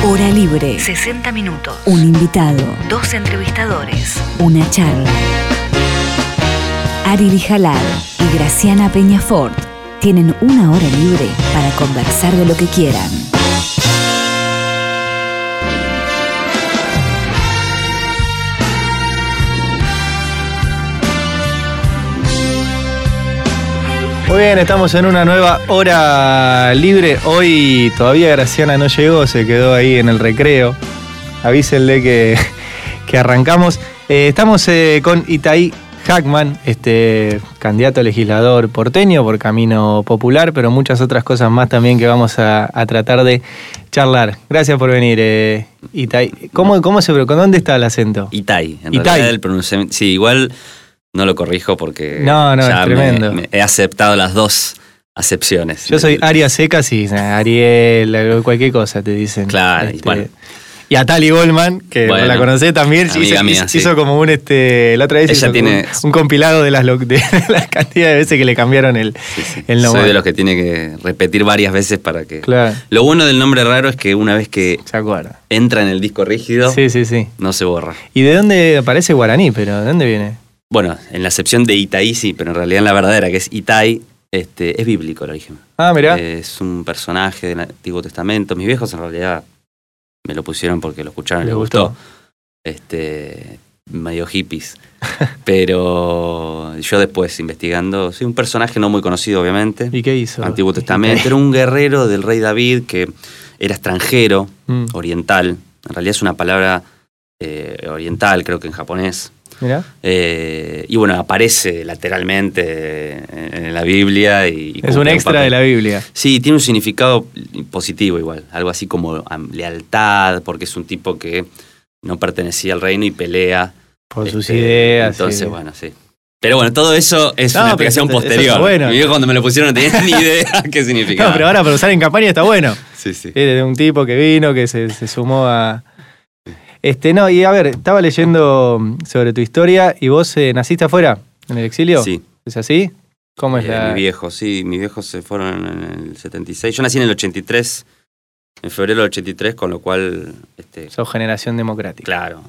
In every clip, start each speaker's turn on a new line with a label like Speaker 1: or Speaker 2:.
Speaker 1: Hora libre.
Speaker 2: 60 minutos.
Speaker 1: Un invitado.
Speaker 2: 2 entrevistadores.
Speaker 1: Una charla. Ari Jalal y Graciana Peñafort tienen una hora libre para conversar de lo que quieran.
Speaker 3: Muy bien, estamos en una nueva hora libre. Hoy todavía Graciana no llegó, se quedó ahí en el recreo. Avísenle que arrancamos. Estamos con Itaí Hackman, candidato a legislador porteño por Camino Popular, pero muchas otras cosas más también que vamos a tratar de charlar. Gracias por venir, Itaí. ¿Cómo se pronuncia? ¿Dónde está el acento?
Speaker 4: Itaí. En
Speaker 3: Itaí.
Speaker 4: realidad el pronunciamiento... Sí, igual... No lo corrijo porque
Speaker 3: no,
Speaker 4: ya
Speaker 3: es tremendo.
Speaker 4: Me he aceptado las dos acepciones.
Speaker 3: Yo soy Arias Secas y Ariel, cualquier cosa te dicen.
Speaker 4: Claro, bueno.
Speaker 3: Y a Tali Goldman, que la conocés también, hizo como un la otra vez
Speaker 4: ella
Speaker 3: hizo
Speaker 4: tiene
Speaker 3: un compilado de las cantidad de veces que le cambiaron el nombre.
Speaker 4: Soy de los que tiene que repetir varias veces para que...
Speaker 3: Claro.
Speaker 4: Lo bueno del nombre raro es que una vez que
Speaker 3: se acuerda,
Speaker 4: entra en el disco rígido, no se borra.
Speaker 3: ¿Y de dónde aparece guaraní? ¿Pero de dónde viene?
Speaker 4: Bueno, en la acepción de Itaí sí, pero en realidad en la verdadera, que es Itaí, es bíblico el origen.
Speaker 3: Ah, mirá.
Speaker 4: Es un personaje del Antiguo Testamento. Mis viejos en realidad me lo pusieron porque lo escucharon y les gustó. Medio hippies. Pero yo después, investigando, sí, un personaje no muy conocido, obviamente.
Speaker 3: ¿Y qué hizo?
Speaker 4: Antiguo Testamento. Era un guerrero del rey David que era extranjero, oriental. En realidad es una palabra oriental, creo que en japonés.
Speaker 3: Mirá.
Speaker 4: Y bueno, aparece lateralmente en la Biblia.
Speaker 3: Es un extra de la Biblia.
Speaker 4: Sí, tiene un significado positivo igual. Algo así como lealtad, porque es un tipo que no pertenecía al reino y pelea.
Speaker 3: Por sus ideas.
Speaker 4: Entonces, bueno, sí. Pero bueno, todo eso es una explicación posterior.
Speaker 3: Bueno.
Speaker 4: Mi viejo cuando me lo pusieron no tenía ni idea qué significaba.
Speaker 3: No, pero ahora para usar en campaña está bueno.
Speaker 4: Sí, sí.
Speaker 3: Es de un tipo que vino, que se sumó a... No, y a ver, estaba leyendo sobre tu historia y vos naciste afuera, en el exilio.
Speaker 4: Sí.
Speaker 3: ¿Es así? ¿Cómo es
Speaker 4: mis viejos se fueron en el 76. Yo nací en el 83, en febrero del 83, con lo cual...
Speaker 3: Sos generación democrática.
Speaker 4: Claro,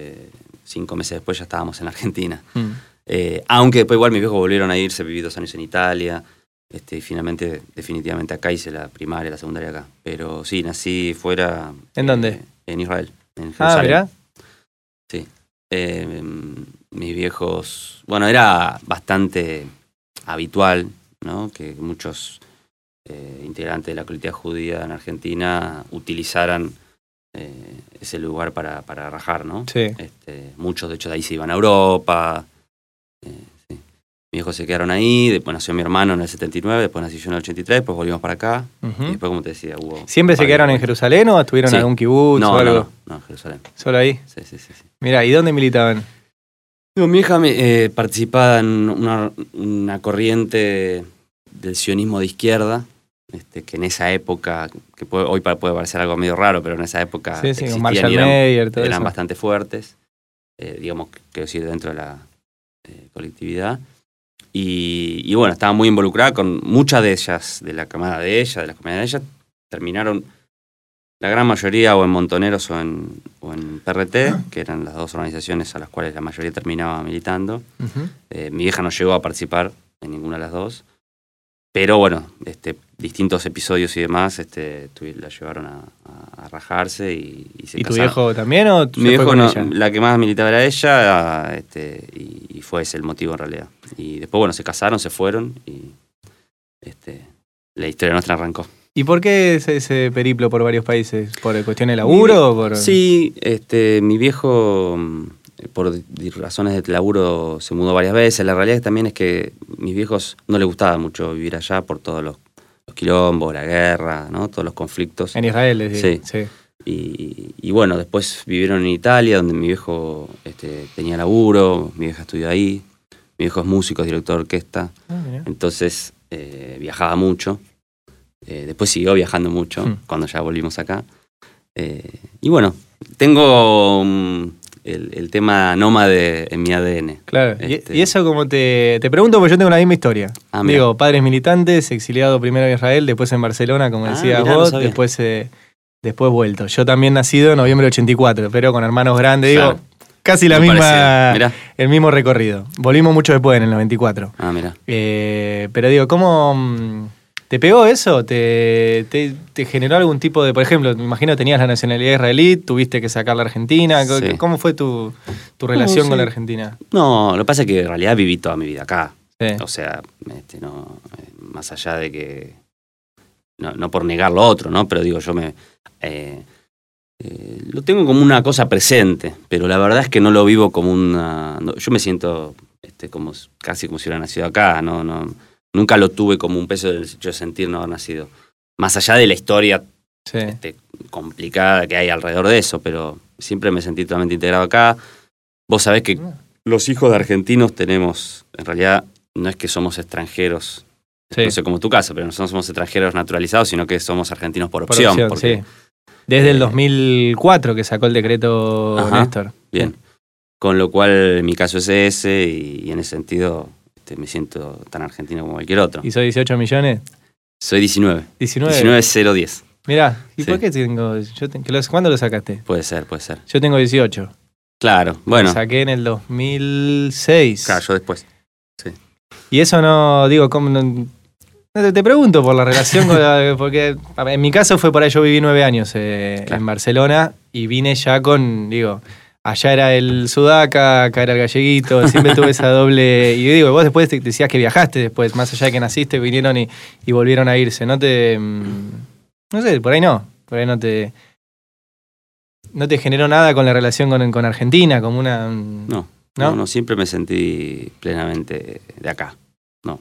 Speaker 4: 5 meses después ya estábamos en Argentina. Aunque después igual mis viejos volvieron a irse, viví 2 años en Italia, y finalmente, definitivamente acá hice la primaria, la secundaria acá. Pero sí, nací fuera...
Speaker 3: ¿En dónde?
Speaker 4: En Israel. En Jerusalén.
Speaker 3: ¿Mirá?
Speaker 4: Sí. Mis viejos... Bueno, era bastante habitual, ¿no? Que muchos integrantes de la colectividad judía en Argentina utilizaran ese lugar para rajar, ¿no?
Speaker 3: Sí.
Speaker 4: Muchos, de hecho, de ahí se iban a Europa. Sí. Mis viejos se quedaron ahí, después nació mi hermano en el 79, después nací yo en el 83, después volvimos para acá. Y después, como te decía, hubo...
Speaker 3: ¿Siempre se quedaron en Jerusalén o estuvieron en algún kibutz o algo?
Speaker 4: No, en Jerusalén.
Speaker 3: ¿Solo ahí?
Speaker 4: Sí.
Speaker 3: Mirá, ¿y dónde militaban?
Speaker 4: Mi hija participaba en una corriente del sionismo de izquierda, que en esa época, que hoy puede parecer algo medio raro, pero en esa época
Speaker 3: con Marshall Mayer, todo
Speaker 4: eran
Speaker 3: eso.
Speaker 4: Bastante fuertes, digamos, quiero decir, dentro de la colectividad. Y bueno, estaba muy involucrada con muchas de ellas, de la camada de ella, de las comunidades de ella, terminaron la gran mayoría o en Montoneros o en PRT, que eran las dos organizaciones a las cuales la mayoría terminaba militando. Mi vieja no llegó a participar en ninguna de las dos, pero bueno, distintos episodios y demás la llevaron a rajarse y se casaron.
Speaker 3: ¿Y tu viejo también o
Speaker 4: mi viejo no, la que más militaba era ella, y fue ese el motivo en realidad. Y después, bueno, se casaron, se fueron y la historia nuestra arrancó.
Speaker 3: ¿Y por qué ese periplo por varios países? ¿Por cuestiones de laburo?
Speaker 4: Sí, mi viejo, por razones de laburo, se mudó varias veces. La realidad también es que a mis viejos no les gustaba mucho vivir allá por todos los quilombos, la guerra, ¿no? Todos los conflictos.
Speaker 3: En Israel,
Speaker 4: sí. Y bueno, después vivieron en Italia, donde mi viejo tenía laburo, mi vieja estudió ahí. Mi viejo es músico, es director de orquesta. Entonces viajaba mucho. Después siguió viajando mucho cuando ya volvimos acá. Y bueno, tengo el tema nómade en mi ADN.
Speaker 3: Claro, y eso como te pregunto porque yo tengo la misma historia. Digo, padres militantes, exiliado primero en Israel, después en Barcelona, como decías vos, después después vuelto. Yo también nacido en noviembre del 84, pero con hermanos grandes,
Speaker 4: Claro.
Speaker 3: digo, casi la
Speaker 4: Muy
Speaker 3: misma,
Speaker 4: parecido. Mirá.
Speaker 3: el mismo recorrido. Volvimos mucho después, en el 94.
Speaker 4: Ah, mira.
Speaker 3: Pero digo, ¿cómo te pegó eso? ¿Te generó algún tipo de, por ejemplo, me imagino tenías la nacionalidad israelí, tuviste que sacar la Argentina?
Speaker 4: Sí.
Speaker 3: ¿Cómo fue tu relación
Speaker 4: sí.
Speaker 3: con la Argentina?
Speaker 4: No, lo que pasa es que en realidad viví toda mi vida acá.
Speaker 3: Sí.
Speaker 4: O sea, no, más allá de que, no por negar lo otro, ¿no? Pero digo, yo lo tengo como una cosa presente, pero la verdad es que no lo vivo como una... yo me siento casi como si hubiera nacido acá, nunca lo tuve como un peso del hecho de sentir no haber nacido. Más allá de la historia
Speaker 3: Sí.
Speaker 4: complicada que hay alrededor de eso, pero siempre me sentí totalmente integrado acá. Vos sabés que los hijos de argentinos tenemos, en realidad, no es que somos extranjeros,
Speaker 3: Sí.
Speaker 4: no sé como tu caso, pero no somos extranjeros naturalizados, sino que somos argentinos por
Speaker 3: Por
Speaker 4: opción.
Speaker 3: opción,
Speaker 4: porque,
Speaker 3: sí. Desde el 2004 que sacó el decreto
Speaker 4: Ajá.
Speaker 3: Néstor.
Speaker 4: Bien. Con lo cual, mi caso es ese, y en ese sentido me siento tan argentino como cualquier otro.
Speaker 3: ¿Y soy 18 millones?
Speaker 4: Soy 19.
Speaker 3: 19.
Speaker 4: 19,010.
Speaker 3: Mirá, ¿y
Speaker 4: Sí.
Speaker 3: por qué tengo...? ¿Cuándo lo sacaste?
Speaker 4: Puede ser.
Speaker 3: Yo tengo 18.
Speaker 4: Claro, bueno.
Speaker 3: Lo saqué en el 2006.
Speaker 4: Claro, yo después.
Speaker 3: Y eso no, digo, ¿cómo no? Te pregunto por la relación con porque en mi caso fue por ahí, yo viví 9 años en Barcelona y vine ya con, digo, allá era el sudaca, acá era el galleguito, siempre tuve esa doble... Y digo, vos después decías que viajaste después, más allá de que naciste, vinieron y volvieron a irse, no sé, por ahí no te generó nada con la relación con Argentina, como una...
Speaker 4: No, siempre me sentí plenamente de acá. No.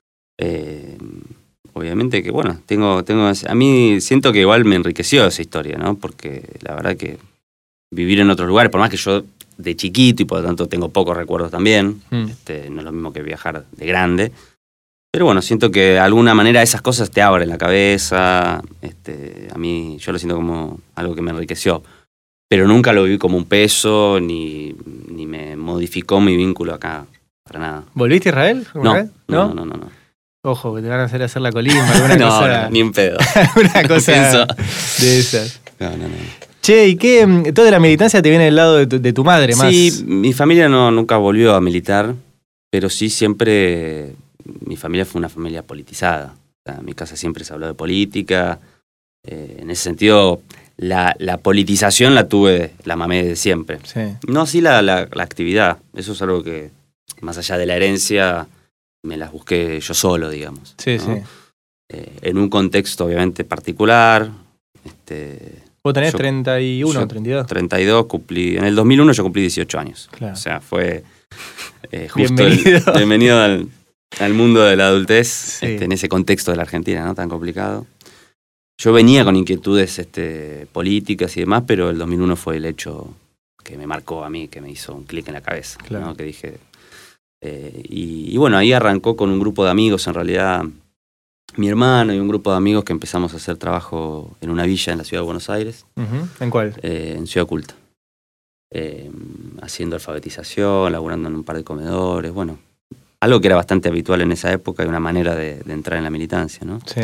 Speaker 4: Obviamente que, bueno, a mí siento que igual me enriqueció esa historia, ¿no? Porque la verdad que vivir en otros lugares, por más que yo de chiquito y por lo tanto tengo pocos recuerdos también, no es lo mismo que viajar de grande, pero bueno, siento que de alguna manera esas cosas te abren la cabeza, a mí yo lo siento como algo que me enriqueció, pero nunca lo viví como un peso, ni me modificó mi vínculo acá, para nada.
Speaker 3: ¿Volviste a Israel?
Speaker 4: No.
Speaker 3: Ojo, que te van a hacer la colimba, alguna
Speaker 4: No,
Speaker 3: cosa.
Speaker 4: ni en pedo.
Speaker 3: Alguna cosa
Speaker 4: pienso.
Speaker 3: de esas.
Speaker 4: No.
Speaker 3: Che, ¿y qué? Toda la militancia te viene del lado de tu madre, más.
Speaker 4: Sí, mi familia nunca volvió a militar, pero sí siempre mi familia fue una familia politizada. O sea, en mi casa siempre se habló de política. En ese sentido, la politización la mamé de siempre.
Speaker 3: Sí.
Speaker 4: No así la actividad. Eso es algo que, más allá de la herencia, me las busqué yo solo, digamos.
Speaker 3: Sí,
Speaker 4: ¿no?
Speaker 3: sí.
Speaker 4: En un contexto obviamente particular.
Speaker 3: Vos tenés
Speaker 4: yo-
Speaker 3: 31,
Speaker 4: yo
Speaker 3: 32.
Speaker 4: 32, en el 2001 yo cumplí 18 años.
Speaker 3: Claro.
Speaker 4: O sea, fue justo
Speaker 3: Bienvenido.
Speaker 4: bienvenido al mundo de la adultez,
Speaker 3: Sí.
Speaker 4: en ese contexto de la Argentina, ¿no? Tan complicado. Yo venía con inquietudes políticas y demás, pero el 2001 fue el hecho que me marcó a mí, que me hizo un clic en la cabeza,
Speaker 3: Claro.
Speaker 4: ¿no? Que dije... y bueno, ahí arrancó con un grupo de amigos, en realidad, mi hermano y un grupo de amigos que empezamos a hacer trabajo en una villa en la ciudad de Buenos Aires,
Speaker 3: Ujú. ¿En cuál?
Speaker 4: en Ciudad Oculta. Haciendo alfabetización, laburando en un par de comedores, bueno, algo que era bastante habitual en esa época y una manera de entrar en la militancia, ¿no?
Speaker 3: Sí.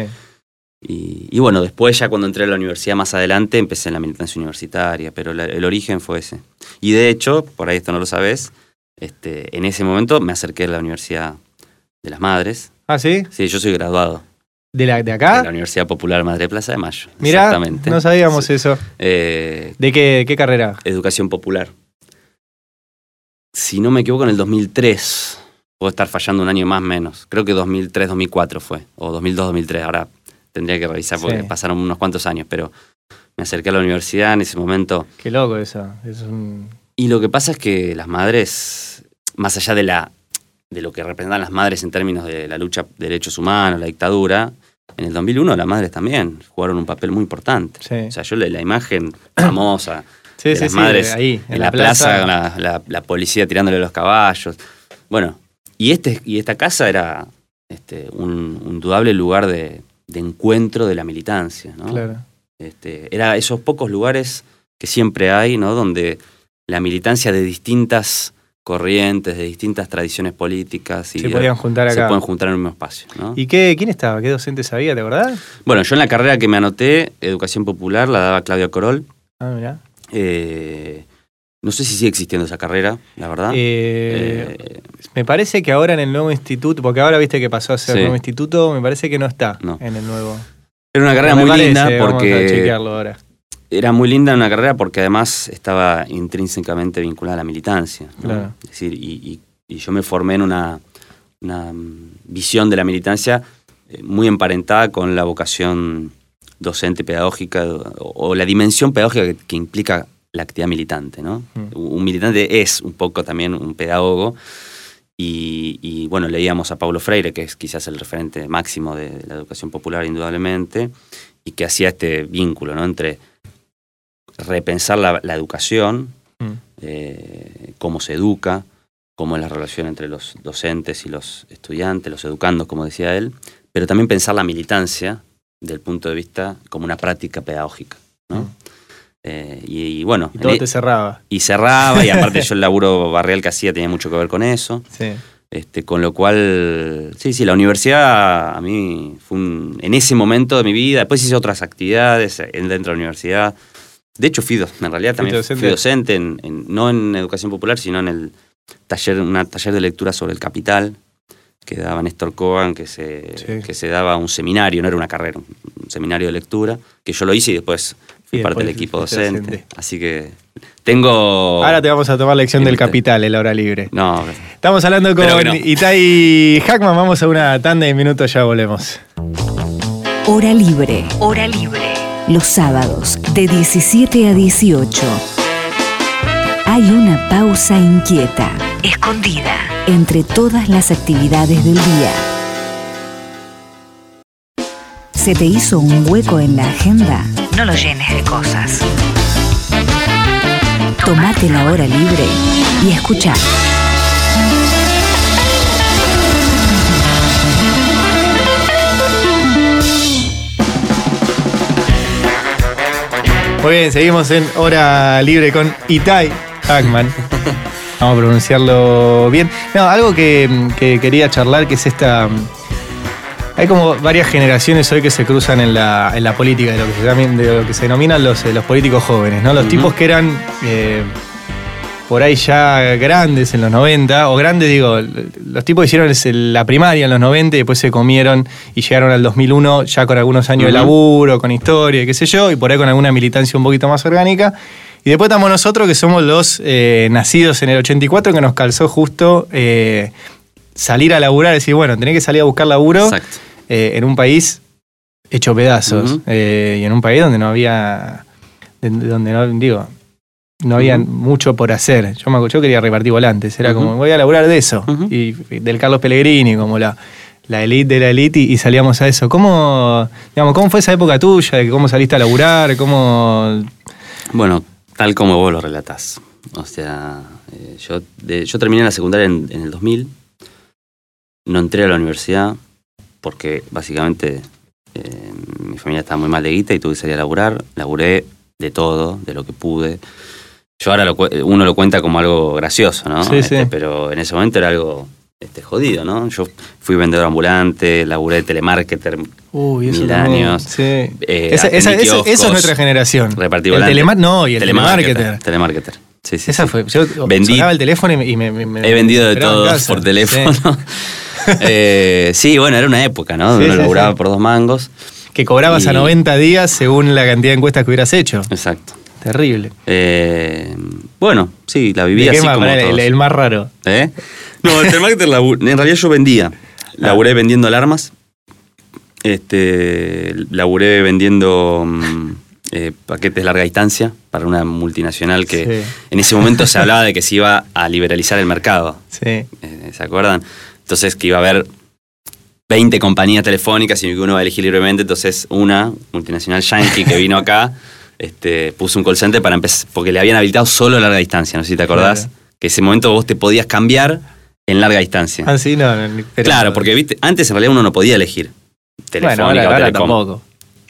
Speaker 4: Y bueno, después ya cuando entré a la universidad más adelante empecé en la militancia universitaria, pero el origen fue ese. Y de hecho, por ahí esto no lo sabés, en ese momento me acerqué a la Universidad de las Madres.
Speaker 3: ¿Ah, sí?
Speaker 4: Sí, yo soy graduado
Speaker 3: ¿De
Speaker 4: de
Speaker 3: acá?
Speaker 4: la Universidad Popular Madre Plaza de Mayo.
Speaker 3: Mirá,
Speaker 4: Exactamente.
Speaker 3: no sabíamos
Speaker 4: Sí.
Speaker 3: eso.
Speaker 4: Eh,
Speaker 3: ¿De qué carrera?
Speaker 4: Educación Popular. Si no me equivoco, en el 2003. Puedo estar fallando un año más o menos. Creo que 2003-2004 fue. O 2002-2003. Ahora tendría que revisar porque
Speaker 3: Sí.
Speaker 4: pasaron unos cuantos años. Pero me acerqué a la universidad en ese momento.
Speaker 3: Qué loco eso. Es un...
Speaker 4: Y lo que pasa es que las madres, más allá de lo que representan las madres en términos de la lucha de derechos humanos, la dictadura, en el 2001 las madres también jugaron un papel muy importante.
Speaker 3: Sí.
Speaker 4: O sea, yo la imagen famosa
Speaker 3: Sí,
Speaker 4: de
Speaker 3: sí,
Speaker 4: las
Speaker 3: sí,
Speaker 4: madres
Speaker 3: ahí,
Speaker 4: en la plaza, con la policía tirándole los caballos. Bueno, y esta casa era un indudable lugar de encuentro de la militancia, ¿no?
Speaker 3: Claro.
Speaker 4: Era esos pocos lugares que siempre hay, ¿no? Donde la militancia de distintas corrientes de distintas tradiciones políticas y
Speaker 3: se podían juntar acá.
Speaker 4: Se pueden juntar en un mismo espacio, ¿no?
Speaker 3: ¿Y quién estaba? ¿Qué docentes había, te acordás?
Speaker 4: Bueno, yo en la carrera que me anoté, Educación Popular, la daba Claudia Corol.
Speaker 3: Ah, mirá.
Speaker 4: No sé si sigue existiendo esa carrera, la verdad.
Speaker 3: Me parece que ahora en el nuevo instituto, porque ahora viste que pasó a ser
Speaker 4: Sí.
Speaker 3: nuevo instituto, me parece que no está
Speaker 4: No.
Speaker 3: en el nuevo.
Speaker 4: Era una carrera
Speaker 3: Me
Speaker 4: muy
Speaker 3: parece,
Speaker 4: linda
Speaker 3: vamos a
Speaker 4: porque
Speaker 3: chequearlo ahora.
Speaker 4: era muy linda una carrera porque además estaba intrínsecamente vinculada a la militancia, ¿no?
Speaker 3: Claro.
Speaker 4: Es decir, y yo me formé en una visión de la militancia muy emparentada con la vocación docente pedagógica o la dimensión pedagógica que implica la actividad militante, ¿no? Un militante es un poco también un pedagogo y bueno, leíamos a Paulo Freire, que es quizás el referente máximo de la educación popular indudablemente, y que hacía este vínculo, ¿no? Entre repensar la educación, cómo se educa, cómo es la relación entre los docentes y los estudiantes, los educandos, como decía él, pero también pensar la militancia desde el punto de vista como una práctica pedagógica, ¿no? Y bueno.
Speaker 3: Y todo te cerraba.
Speaker 4: Y cerraba, y aparte yo el laburo barrial que hacía tenía mucho que ver con eso.
Speaker 3: Sí.
Speaker 4: Con lo cual, sí, la universidad a mí fue en ese momento de mi vida, después hice otras actividades dentro de la universidad. De hecho, en realidad también fui docente, no en educación popular, sino en el taller de lectura sobre el Capital, que daba Néstor Cohen, que se daba un seminario, no era una carrera, un seminario de lectura, que yo lo hice y después fui parte del equipo docente. Así que tengo...
Speaker 3: Ahora te vamos a tomar lección del Capital, el hora libre.
Speaker 4: No.
Speaker 3: Estamos hablando con Itai Hackman, vamos a una tanda de minutos, ya volvemos.
Speaker 1: Hora libre.
Speaker 2: Hora libre.
Speaker 1: Los sábados, de 17 a 18. Hay una pausa inquieta.
Speaker 2: Escondida.
Speaker 1: Entre todas las actividades del día. ¿Se te hizo un hueco en la agenda?
Speaker 2: No lo llenes de cosas.
Speaker 1: Tomate la hora libre y escuchá.
Speaker 3: Muy bien, seguimos en Hora Libre con Itai Hackman. Vamos a pronunciarlo bien. No, algo que quería charlar, que es esta... Hay como varias generaciones hoy que se cruzan en la política, de lo que se denominan los políticos jóvenes, ¿no? Los tipos que eran por ahí ya grandes en los 90, o grandes digo, los tipos hicieron la primaria en los 90 y después se comieron y llegaron al 2001 ya con algunos años de laburo, con historia y qué sé yo, y por ahí con alguna militancia un poquito más orgánica. Y después estamos nosotros, que somos los nacidos en el 84, que nos calzó justo salir a laburar, decir, bueno, tenés que salir a buscar laburo en un país hecho pedazos, y en un país donde no había, no había mucho por hacer. Yo quería repartir volantes, era como, voy a laburar de eso, y del Carlos Pellegrini, como la elite de la elite, y salíamos a eso. ¿Cómo fue esa época tuya? De cómo saliste a laburar,
Speaker 4: Bueno, tal como vos lo relatás. O sea, yo terminé la secundaria en el 2000, no entré a la universidad porque básicamente mi familia estaba muy mal de guita y tuve que salir a laburar. Laburé de todo, de lo que pude. Yo ahora uno lo cuenta como algo gracioso, ¿no?
Speaker 3: Sí, sí.
Speaker 4: Pero en ese momento era algo jodido, ¿no? Yo fui vendedor ambulante, laburé de telemarketer mil años.
Speaker 3: Sí. Esa es nuestra generación.
Speaker 4: Repartí
Speaker 3: el
Speaker 4: volantes.
Speaker 3: y el telemarketer.
Speaker 4: Telemarketer. Sí.
Speaker 3: Esa fue. Yo sonaba el teléfono y me
Speaker 4: he vendido de todo por teléfono. Sí, bueno, era una época, ¿no? Uno laburaba por 2 mangos.
Speaker 3: Que cobrabas a 90 días según la cantidad de encuestas que hubieras hecho.
Speaker 4: Exacto.
Speaker 3: Terrible.
Speaker 4: Bueno, sí, la vivía así como todos.
Speaker 3: El más raro.
Speaker 4: No, el telemarketer en realidad yo vendía. Laburé vendiendo alarmas. Laburé vendiendo paquetes de larga distancia para una multinacional que en ese momento se hablaba de que se iba a liberalizar el mercado.
Speaker 3: Sí.
Speaker 4: ¿Se acuerdan? Entonces que iba a haber 20 compañías telefónicas y que uno va a elegir libremente. Entonces una multinacional yankee que vino acá puso un call center para empezar, porque le habían habilitado solo larga distancia, no sé si te acordás. Claro. Que ese momento vos te podías cambiar en larga distancia.
Speaker 3: Ah, sí, no.
Speaker 4: Claro, porque viste, antes en realidad uno no podía elegir telefónica,
Speaker 3: bueno, ahora
Speaker 4: o telecom.
Speaker 3: Tampoco.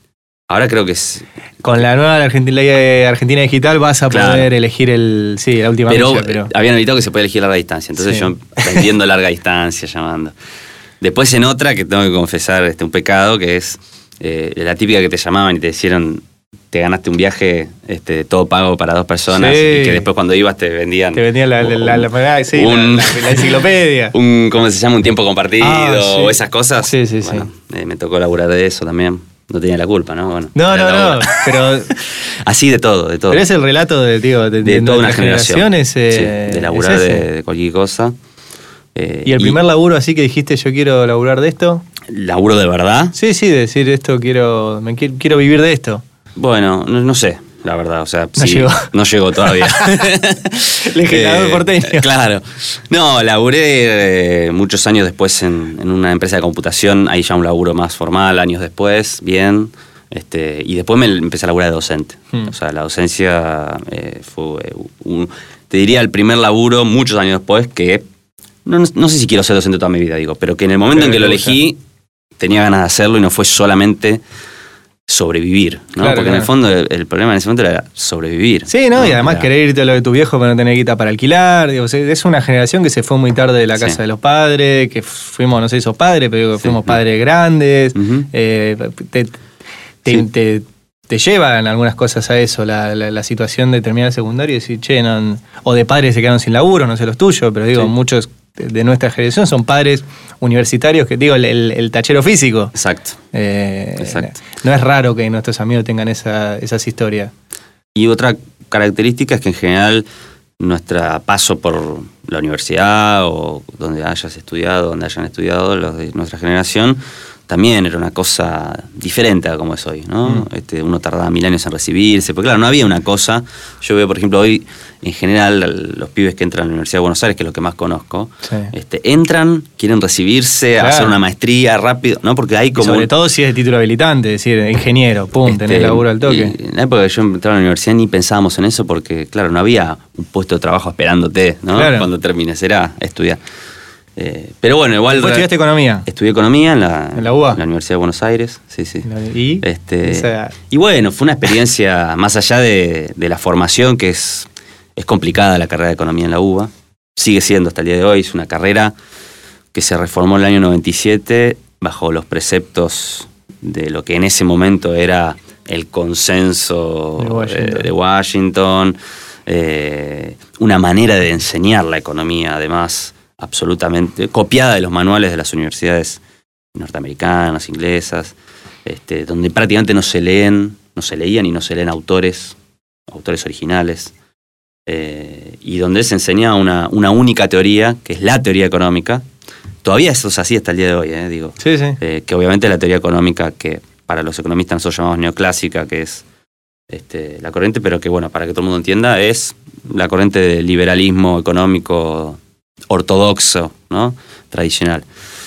Speaker 4: Ahora creo que es...
Speaker 3: Con la nueva ley Argentina Digital vas a poder elegir la última milla, pero
Speaker 4: habían evitado que se puede elegir larga distancia. Entonces yo vendiendo larga distancia, llamando. Después en otra, que tengo que confesar un pecado, que es la típica que te llamaban y te decían, te ganaste un viaje todo pago para 2 personas, y que después cuando ibas te vendían...
Speaker 3: Te vendían la enciclopedia.
Speaker 4: ¿Cómo se llama? Un tiempo compartido, o esas cosas.
Speaker 3: Sí.
Speaker 4: Bueno, me tocó laburar de eso también. No tenía la culpa, ¿no? Bueno,
Speaker 3: no, pero...
Speaker 4: Así de todo.
Speaker 3: Pero es el relato de
Speaker 4: toda una generación.
Speaker 3: De
Speaker 4: laburar de cualquier cosa.
Speaker 3: ¿Y el primer laburo así que dijiste, yo quiero laburar de esto?
Speaker 4: ¿Laburo de verdad?
Speaker 3: Sí, decir esto, quiero vivir de esto.
Speaker 4: Bueno, no sé, la verdad, o sea, no llegó todavía.
Speaker 3: Legislador porteño.
Speaker 4: Claro. No, laburé muchos años después en una empresa de computación, ahí ya un laburo más formal, años después, bien. Y después me empecé a laburar de docente. O sea, la docencia fue, te diría, el primer laburo, muchos años después, que no sé si quiero ser docente toda mi vida, digo, pero que en el momento en que lo elegí, tenía ganas de hacerlo y no fue solamente sobrevivir, ¿no?
Speaker 3: Claro,
Speaker 4: porque en el fondo el problema en ese momento era sobrevivir.
Speaker 3: Sí, ¿no? Y además querer irte a lo de tu viejo para no tener guita para alquilar. Digo, es una generación que se fue muy tarde de la casa de los padres, que fuimos, no sé si sos padre, pero digo que fuimos padres grandes. Te llevan algunas cosas a eso, la situación de terminar el secundario y decir, o de padres que se quedaron sin laburo, no sé los tuyos, pero digo, muchos de nuestra generación son padres universitarios que, digo, el tachero físico.
Speaker 4: Exacto. Exacto.
Speaker 3: No es raro que nuestros amigos tengan esas historias.
Speaker 4: Y otra característica es que en general nuestro paso por la universidad o donde hayan estudiado los de nuestra generación, también era una cosa diferente a como es hoy, ¿no? Uno tardaba 1000 años en recibirse, porque claro, no había una cosa. Yo veo, por ejemplo, hoy, en general, los pibes que entran a la Universidad de Buenos Aires, que es lo que más conozco, entran, quieren recibirse, hacer una maestría rápido, ¿no? Porque hay como...
Speaker 3: Y sobre todo si es de título habilitante, es decir, ingeniero, tenés laburo al toque.
Speaker 4: En la época que yo entraba a la universidad ni pensábamos en eso porque, claro, no había un puesto de trabajo esperándote, ¿no? Claro. Cuando termines, era estudiar. Pero bueno, igual...
Speaker 3: ¿Vos estudiaste economía?
Speaker 4: Estudié economía en la
Speaker 3: UBA.
Speaker 4: En la Universidad de Buenos Aires, sí.
Speaker 3: ¿Y?
Speaker 4: Y bueno, fue una experiencia más allá de la formación, que es complicada la carrera de economía en la UBA. Sigue siendo hasta el día de hoy. Es una carrera que se reformó en el año 97 bajo los preceptos de lo que en ese momento era el consenso de Washington. Una manera de enseñar la economía, además, absolutamente copiada de los manuales de las universidades norteamericanas, inglesas, donde prácticamente no se leían y no se leen autores originales, y donde se enseña una única teoría, que es la teoría económica. Todavía eso es así hasta el día de hoy, digo.
Speaker 3: Sí.
Speaker 4: Que obviamente la teoría económica, que para los economistas nosotros llamamos neoclásica, que es la corriente, pero que, bueno, para que todo el mundo entienda, es la corriente del liberalismo económico ortodoxo, ¿no? Tradicional.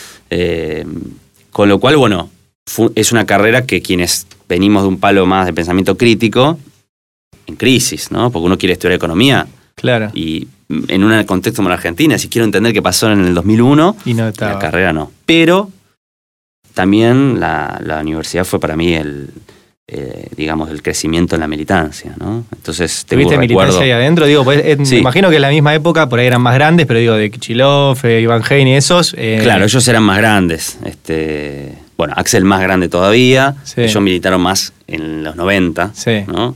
Speaker 4: Con lo cual, bueno, es una carrera que quienes venimos de un palo más de pensamiento crítico, en crisis, ¿no? Porque uno quiere estudiar economía.
Speaker 3: Claro.
Speaker 4: Y en un contexto como la Argentina, si quiero entender qué pasó en el 2001,
Speaker 3: y no estaba.
Speaker 4: La carrera no. Pero también la universidad fue para mí digamos, el crecimiento en la militancia, ¿no? Entonces,
Speaker 3: ¿tuviste militancia ahí adentro? Digo, pues, me imagino que en la misma época, por ahí eran más grandes, pero digo, de Kichilov, Iván Hein y esos...
Speaker 4: Claro, ellos eran más grandes. Bueno, Axel más grande todavía.
Speaker 3: Sí.
Speaker 4: Ellos militaron más en los 90,
Speaker 3: sí.
Speaker 4: ¿no?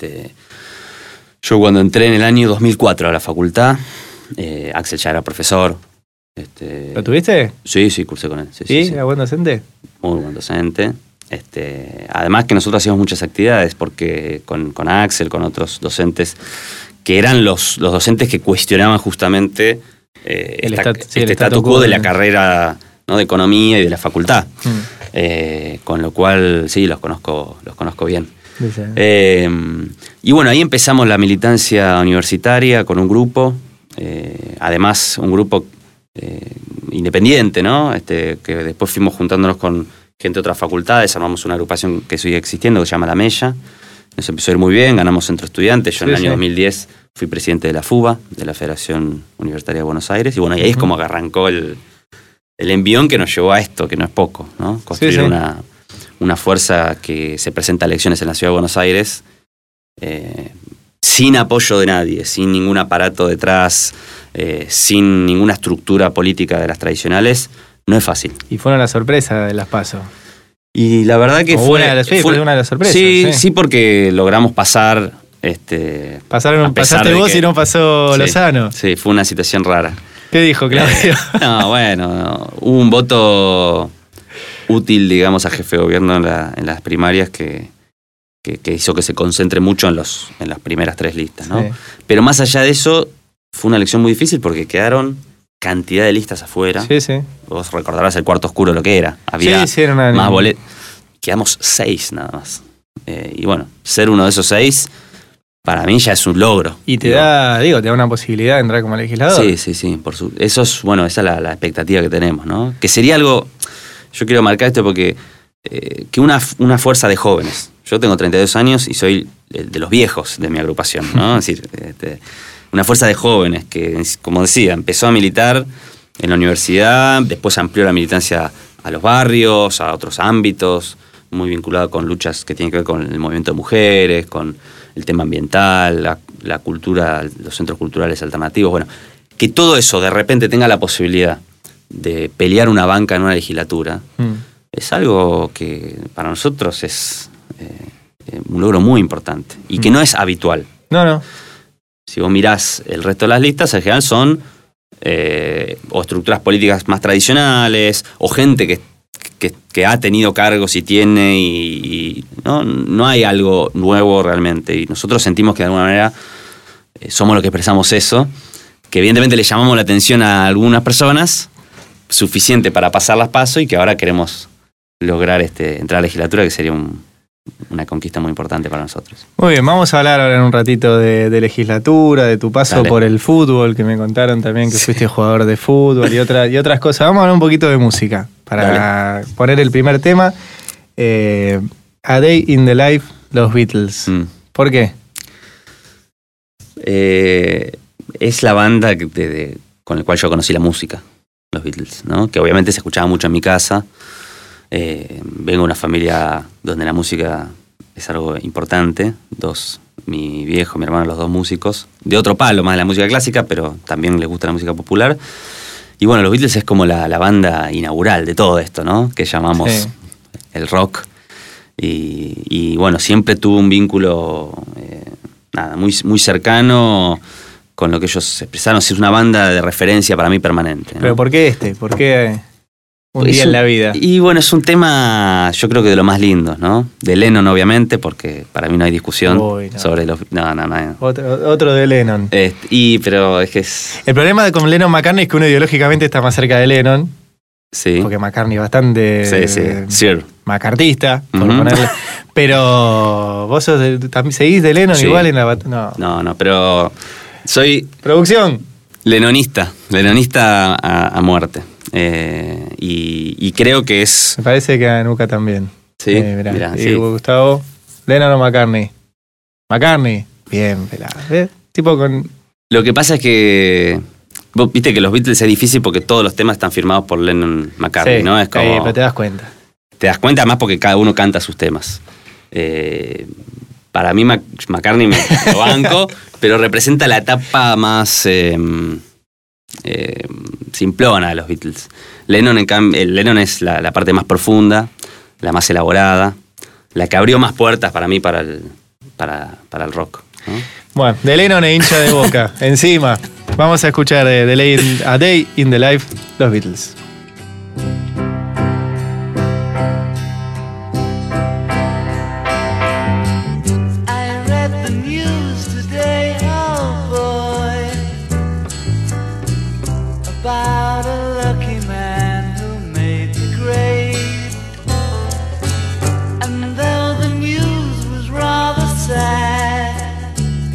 Speaker 4: Yo cuando entré en el año 2004 a la facultad, Axel ya era profesor.
Speaker 3: ¿Lo tuviste?
Speaker 4: Sí, cursé con él.
Speaker 3: ¿Sí? ¿Era buen docente?
Speaker 4: Muy buen docente. Además que nosotros hacíamos muchas actividades, porque con Axel, con otros docentes, que eran los docentes que cuestionaban justamente el statu quo de la carrera, ¿no? De economía y de la facultad. Con lo cual, sí, los conozco bien. Y bueno, ahí empezamos la militancia universitaria con un grupo, además un grupo independiente, ¿no? Que después fuimos juntándonos con gente de otras facultades, armamos una agrupación que sigue existiendo, que se llama La Mella. Nos empezó a ir muy bien, ganamos Centro Estudiante. Yo en el año 2010 fui presidente de la FUBA, de la Federación Universitaria de Buenos Aires, y bueno, y ahí es como que arrancó el envión que nos llevó a esto, que no es poco, ¿no? Construir una fuerza que se presenta a elecciones en la Ciudad de Buenos Aires sin apoyo de nadie, sin ningún aparato detrás, sin ninguna estructura política de las tradicionales, no es fácil.
Speaker 3: Y fue una sorpresa de las PASO.
Speaker 4: Y la verdad que fue
Speaker 3: una de las sorpresas.
Speaker 4: Sí, porque logramos pasar.
Speaker 3: Pasaste vos y no pasó Lozano.
Speaker 4: Sí, fue una situación rara.
Speaker 3: ¿Qué dijo Claudio?
Speaker 4: Hubo un voto útil, digamos, a jefe de gobierno en las primarias que hizo que se concentre mucho en las primeras 3 listas, ¿no? Sí. Pero más allá de eso, fue una elección muy difícil porque quedaron cantidad de listas afuera.
Speaker 3: Sí.
Speaker 4: Vos recordarás el cuarto oscuro lo que era. Había
Speaker 3: era una...
Speaker 4: más boletos. Quedamos 6 nada más. Y bueno, ser uno de esos 6, para mí ya es un logro.
Speaker 3: Y te da una posibilidad de entrar como legislador.
Speaker 4: Sí. Eso es, esa es la expectativa que tenemos, ¿no? Que sería algo, yo quiero marcar esto porque que una fuerza de jóvenes. Yo tengo 32 años y soy de los viejos de mi agrupación, ¿no? Es decir, una fuerza de jóvenes que, como decía, empezó a militar en la universidad, después amplió la militancia a los barrios, a otros ámbitos, muy vinculado con luchas que tienen que ver con el movimiento de mujeres, con el tema ambiental, la cultura, los centros culturales alternativos. Bueno, que todo eso de repente tenga la posibilidad de pelear una banca en una legislatura, es algo que para nosotros es un logro muy importante y que no es habitual.
Speaker 3: No.
Speaker 4: Si vos mirás el resto de las listas, en general son o estructuras políticas más tradicionales o gente que ha tenido cargos y tiene y no hay algo nuevo realmente. Y nosotros sentimos que de alguna manera somos los que expresamos eso, que evidentemente le llamamos la atención a algunas personas, suficiente para pasar las PASO y que ahora queremos lograr entrar a la legislatura, que sería una conquista muy importante para nosotros. Muy
Speaker 3: bien, vamos a hablar ahora en un ratito de legislatura, de tu paso por el fútbol, que me contaron también que fuiste jugador de fútbol y otras cosas. Vamos a hablar un poquito de música, para poner el primer tema. A Day in the Life, los Beatles. ¿Por qué?
Speaker 4: Es la banda con la cual yo conocí la música, los Beatles, ¿no? Que obviamente se escuchaba mucho en mi casa. Vengo de una familia donde la música es algo importante. Mi viejo, mi hermano, los 2 músicos. De otro palo, más de la música clásica, pero también les gusta la música popular. Y bueno, los Beatles es como la banda inaugural de todo esto, ¿no? Que llamamos el rock. Y bueno, siempre tuve un vínculo muy, muy cercano con lo que ellos expresaron. Es una banda de referencia para mí permanente, ¿no?
Speaker 3: ¿Pero por qué ¿Por qué un día en la vida?
Speaker 4: Y bueno, es un tema, yo creo que de lo más lindo, ¿no? De Lennon, obviamente, porque para mí no hay discusión sobre los... No.
Speaker 3: Otro de Lennon.
Speaker 4: Pero es que es...
Speaker 3: El problema con Lennon-McCartney es que uno ideológicamente está más cerca de Lennon.
Speaker 4: Sí.
Speaker 3: Porque McCartney es bastante...
Speaker 4: Sí.
Speaker 3: Macartista, por ponerle. Pero vos también seguís de Lennon igual en la...
Speaker 4: No, pero soy...
Speaker 3: Producción.
Speaker 4: Lenonista a muerte. Y creo que es...
Speaker 3: Me parece que a Nuca también.
Speaker 4: Sí, mirá,
Speaker 3: y Gustavo, Lennon o McCartney. McCartney. Bien, pelado. Tipo con...
Speaker 4: Lo que pasa es que... Vos viste que los Beatles es difícil porque todos los temas están firmados por Lennon-McCartney, ¿no? Es como...
Speaker 3: pero te das cuenta.
Speaker 4: Te das cuenta además porque cada uno canta sus temas. Para mí McCartney me lo banco, pero representa la etapa más... simplona de los Beatles. Lennon es la parte más profunda, la más elaborada, la que abrió más puertas para mí para el rock, ¿no?
Speaker 3: Bueno, de Lennon e hincha de Boca. Encima, vamos a escuchar A Day in the Life, los Beatles.
Speaker 5: About a lucky man who made the grade. And though the news was rather sad,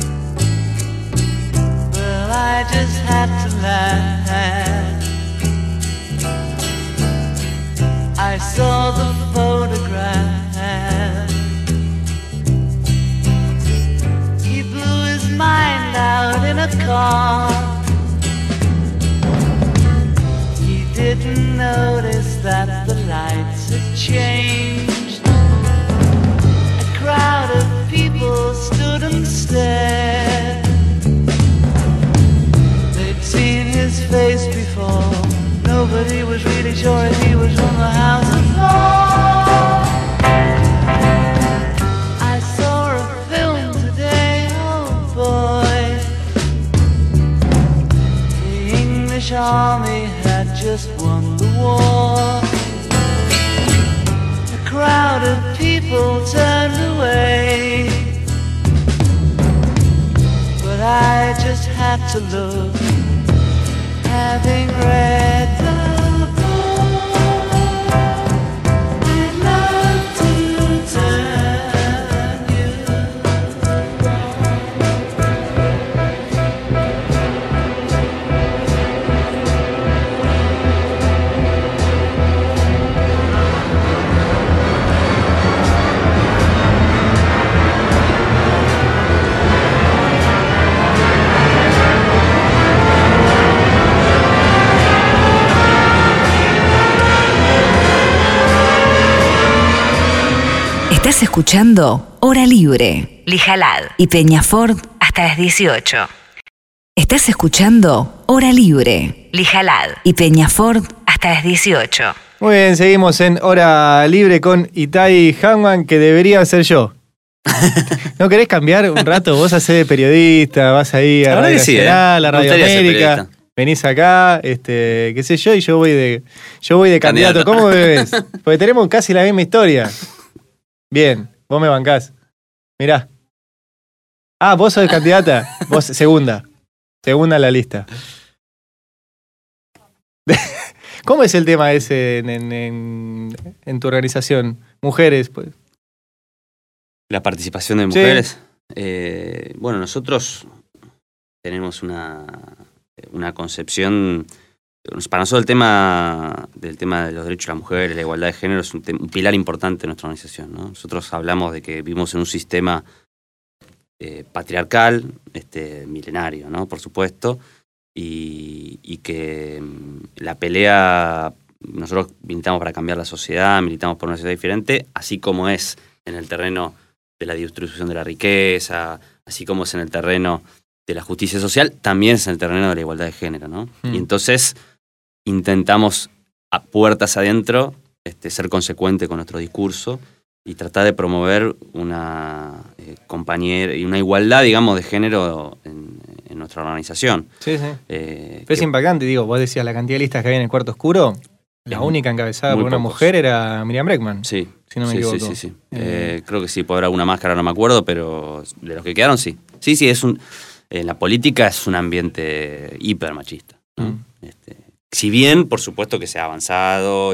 Speaker 5: well, I just had to laugh. I saw the photograph. He blew his mind out in a car. Didn't notice that the lights had changed. crowd of people stood and stared. They'd seen his face before. Nobody was really sure if he was from the House of Lords. I saw a film today, oh boy. The English army had just won the war. A crowd of people turned away, but I just had to look, having read the book. I'd love to turn you
Speaker 1: Estás escuchando Hora Libre
Speaker 2: Lijalad.
Speaker 1: y Peñafort.
Speaker 2: Hasta las 18.
Speaker 1: Estás escuchando Hora Libre
Speaker 2: Lijalad.
Speaker 1: y Peñafort.
Speaker 2: Hasta las 18.
Speaker 3: Muy bien, seguimos en Hora Libre con Itai Hagman, que debería ser yo. ¿No querés cambiar un rato? Vos hacés de periodista, vas ahí a
Speaker 4: La verdad
Speaker 3: Radio
Speaker 4: que sí,
Speaker 3: Nacional, a
Speaker 4: me
Speaker 3: Radio
Speaker 4: gustaría ser
Speaker 3: América,
Speaker 4: periodista.
Speaker 3: venís acá, qué sé yo, y yo voy de candidato.
Speaker 4: Candidato.
Speaker 3: ¿Cómo me ves? Porque tenemos casi la misma historia. Bien, vos me bancás. Mirá. Ah, vos sos candidata. Vos segunda. Segunda en la lista. ¿Cómo es el tema ese en tu organización? Mujeres, pues.
Speaker 4: La participación de
Speaker 3: Sí.
Speaker 4: mujeres. Bueno, nosotros tenemos una concepción. Para nosotros el tema de los derechos de las mujeres, la igualdad de género, es un pilar importante de nuestra organización, ¿no? Nosotros hablamos de que vivimos en un sistema patriarcal, milenario, ¿no? Por supuesto, y que la pelea, nosotros militamos para cambiar la sociedad, militamos por una sociedad diferente, así como es en el terreno de la distribución de la riqueza, así como es en el terreno de la justicia social, también es en el terreno de la igualdad de género, ¿no? Y entonces intentamos a puertas adentro ser consecuente con nuestro discurso y tratar de promover una compañera y una igualdad, digamos, de género en nuestra organización.
Speaker 3: Sí, sí.
Speaker 4: Que
Speaker 3: Es impactante, digo, vos decías la cantidad de listas que había en el cuarto oscuro. La única encabezada
Speaker 4: muy
Speaker 3: por una
Speaker 4: pocos.
Speaker 3: mujer era Miriam Bregman.
Speaker 4: Sí,
Speaker 3: si no me
Speaker 4: sí,
Speaker 3: equivoco.
Speaker 4: sí. Creo que sí, puede haber alguna máscara, no me acuerdo, pero de los que quedaron, sí. Sí, en la política es un ambiente hiper machista, ¿no? Si bien, por supuesto que se ha avanzado,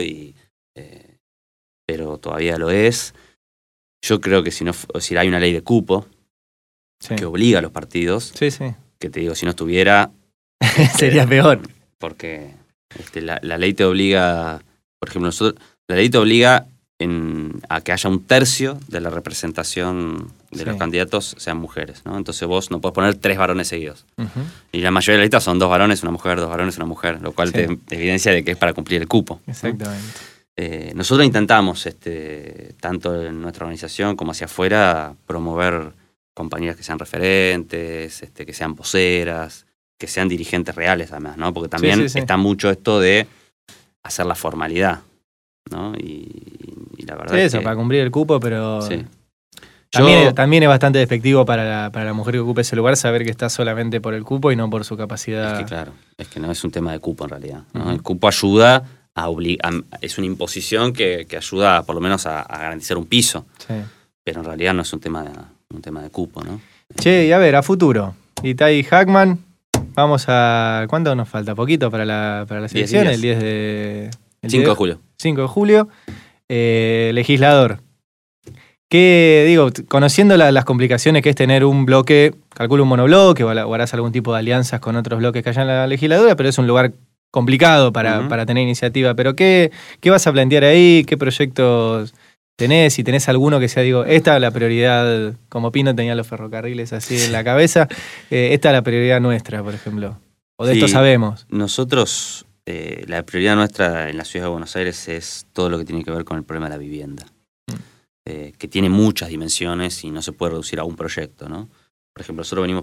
Speaker 4: pero todavía lo es. Yo creo que si hay una ley de cupo
Speaker 3: Sí.
Speaker 4: que obliga a los partidos,
Speaker 3: Sí, sí.
Speaker 4: que te digo, si no estuviera,
Speaker 3: Sería peor.
Speaker 4: porque la ley te obliga, por ejemplo, la ley te obliga a que haya un tercio de la representación de
Speaker 3: Sí.
Speaker 4: los candidatos sean mujeres, ¿no? Entonces vos no podés poner 3 varones seguidos.
Speaker 3: Ujú.
Speaker 4: Y la mayoría de las listas son 2 varones, una mujer, 2 varones, una mujer, lo cual
Speaker 3: Sí.
Speaker 4: te evidencia de que es para cumplir el cupo, ¿no?
Speaker 3: Exactamente.
Speaker 4: Nosotros intentamos, tanto en nuestra organización como hacia afuera, promover compañeras que sean referentes, que sean voceras, que sean dirigentes reales además, ¿no? Porque también
Speaker 3: sí.
Speaker 4: está mucho esto de hacer la formalidad, ¿no? Y la verdad
Speaker 3: Sí,
Speaker 4: es
Speaker 3: eso,
Speaker 4: que...
Speaker 3: para cumplir el cupo, pero
Speaker 4: Sí.
Speaker 3: también es bastante despectivo para la mujer que ocupe ese lugar saber que está solamente por el cupo y no por su capacidad.
Speaker 4: Es que claro, es que no es un tema de cupo en realidad, ¿no?
Speaker 3: Ujú.
Speaker 4: El cupo ayuda es una imposición que ayuda por lo menos a garantizar un piso,
Speaker 3: Sí.
Speaker 4: pero en realidad no es un tema de cupo, ¿no?
Speaker 3: Che, y a ver, a futuro. Itai Hagman, vamos a... ¿Cuánto nos falta? ¿Poquito para la selección?
Speaker 4: días.
Speaker 3: El 10 de... el
Speaker 4: 5 de
Speaker 3: 10
Speaker 4: julio.
Speaker 3: 5 de julio. Legislador. ¿Qué, digo, conociendo las complicaciones que es tener un bloque, calculo un monobloque, o harás algún tipo de alianzas con otros bloques que haya en la legislatura, pero es un lugar complicado para tener iniciativa. Pero ¿qué vas a plantear ahí? ¿Qué proyectos tenés? Si tenés alguno que sea, digo, esta es la prioridad, como Pino tenía los ferrocarriles así en la cabeza, esta es la prioridad nuestra, por ejemplo. O de
Speaker 4: Sí.
Speaker 3: esto sabemos.
Speaker 4: Nosotros, la prioridad nuestra en la ciudad de Buenos Aires es todo lo que tiene que ver con el problema de la vivienda. que tiene muchas dimensiones y no se puede reducir a un proyecto, ¿no? Por ejemplo, nosotros venimos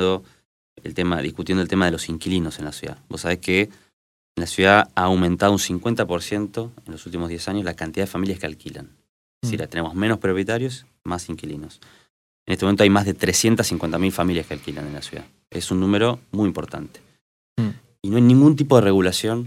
Speaker 4: discutiendo el tema de los inquilinos en la ciudad. Vos sabés que en la ciudad ha aumentado un 50% en los últimos 10 años la cantidad de familias que alquilan. Es decir, tenemos menos propietarios, más inquilinos. En este momento hay más de 350.000 familias que alquilan en la ciudad. Es un número muy importante. Y no hay ningún tipo de regulación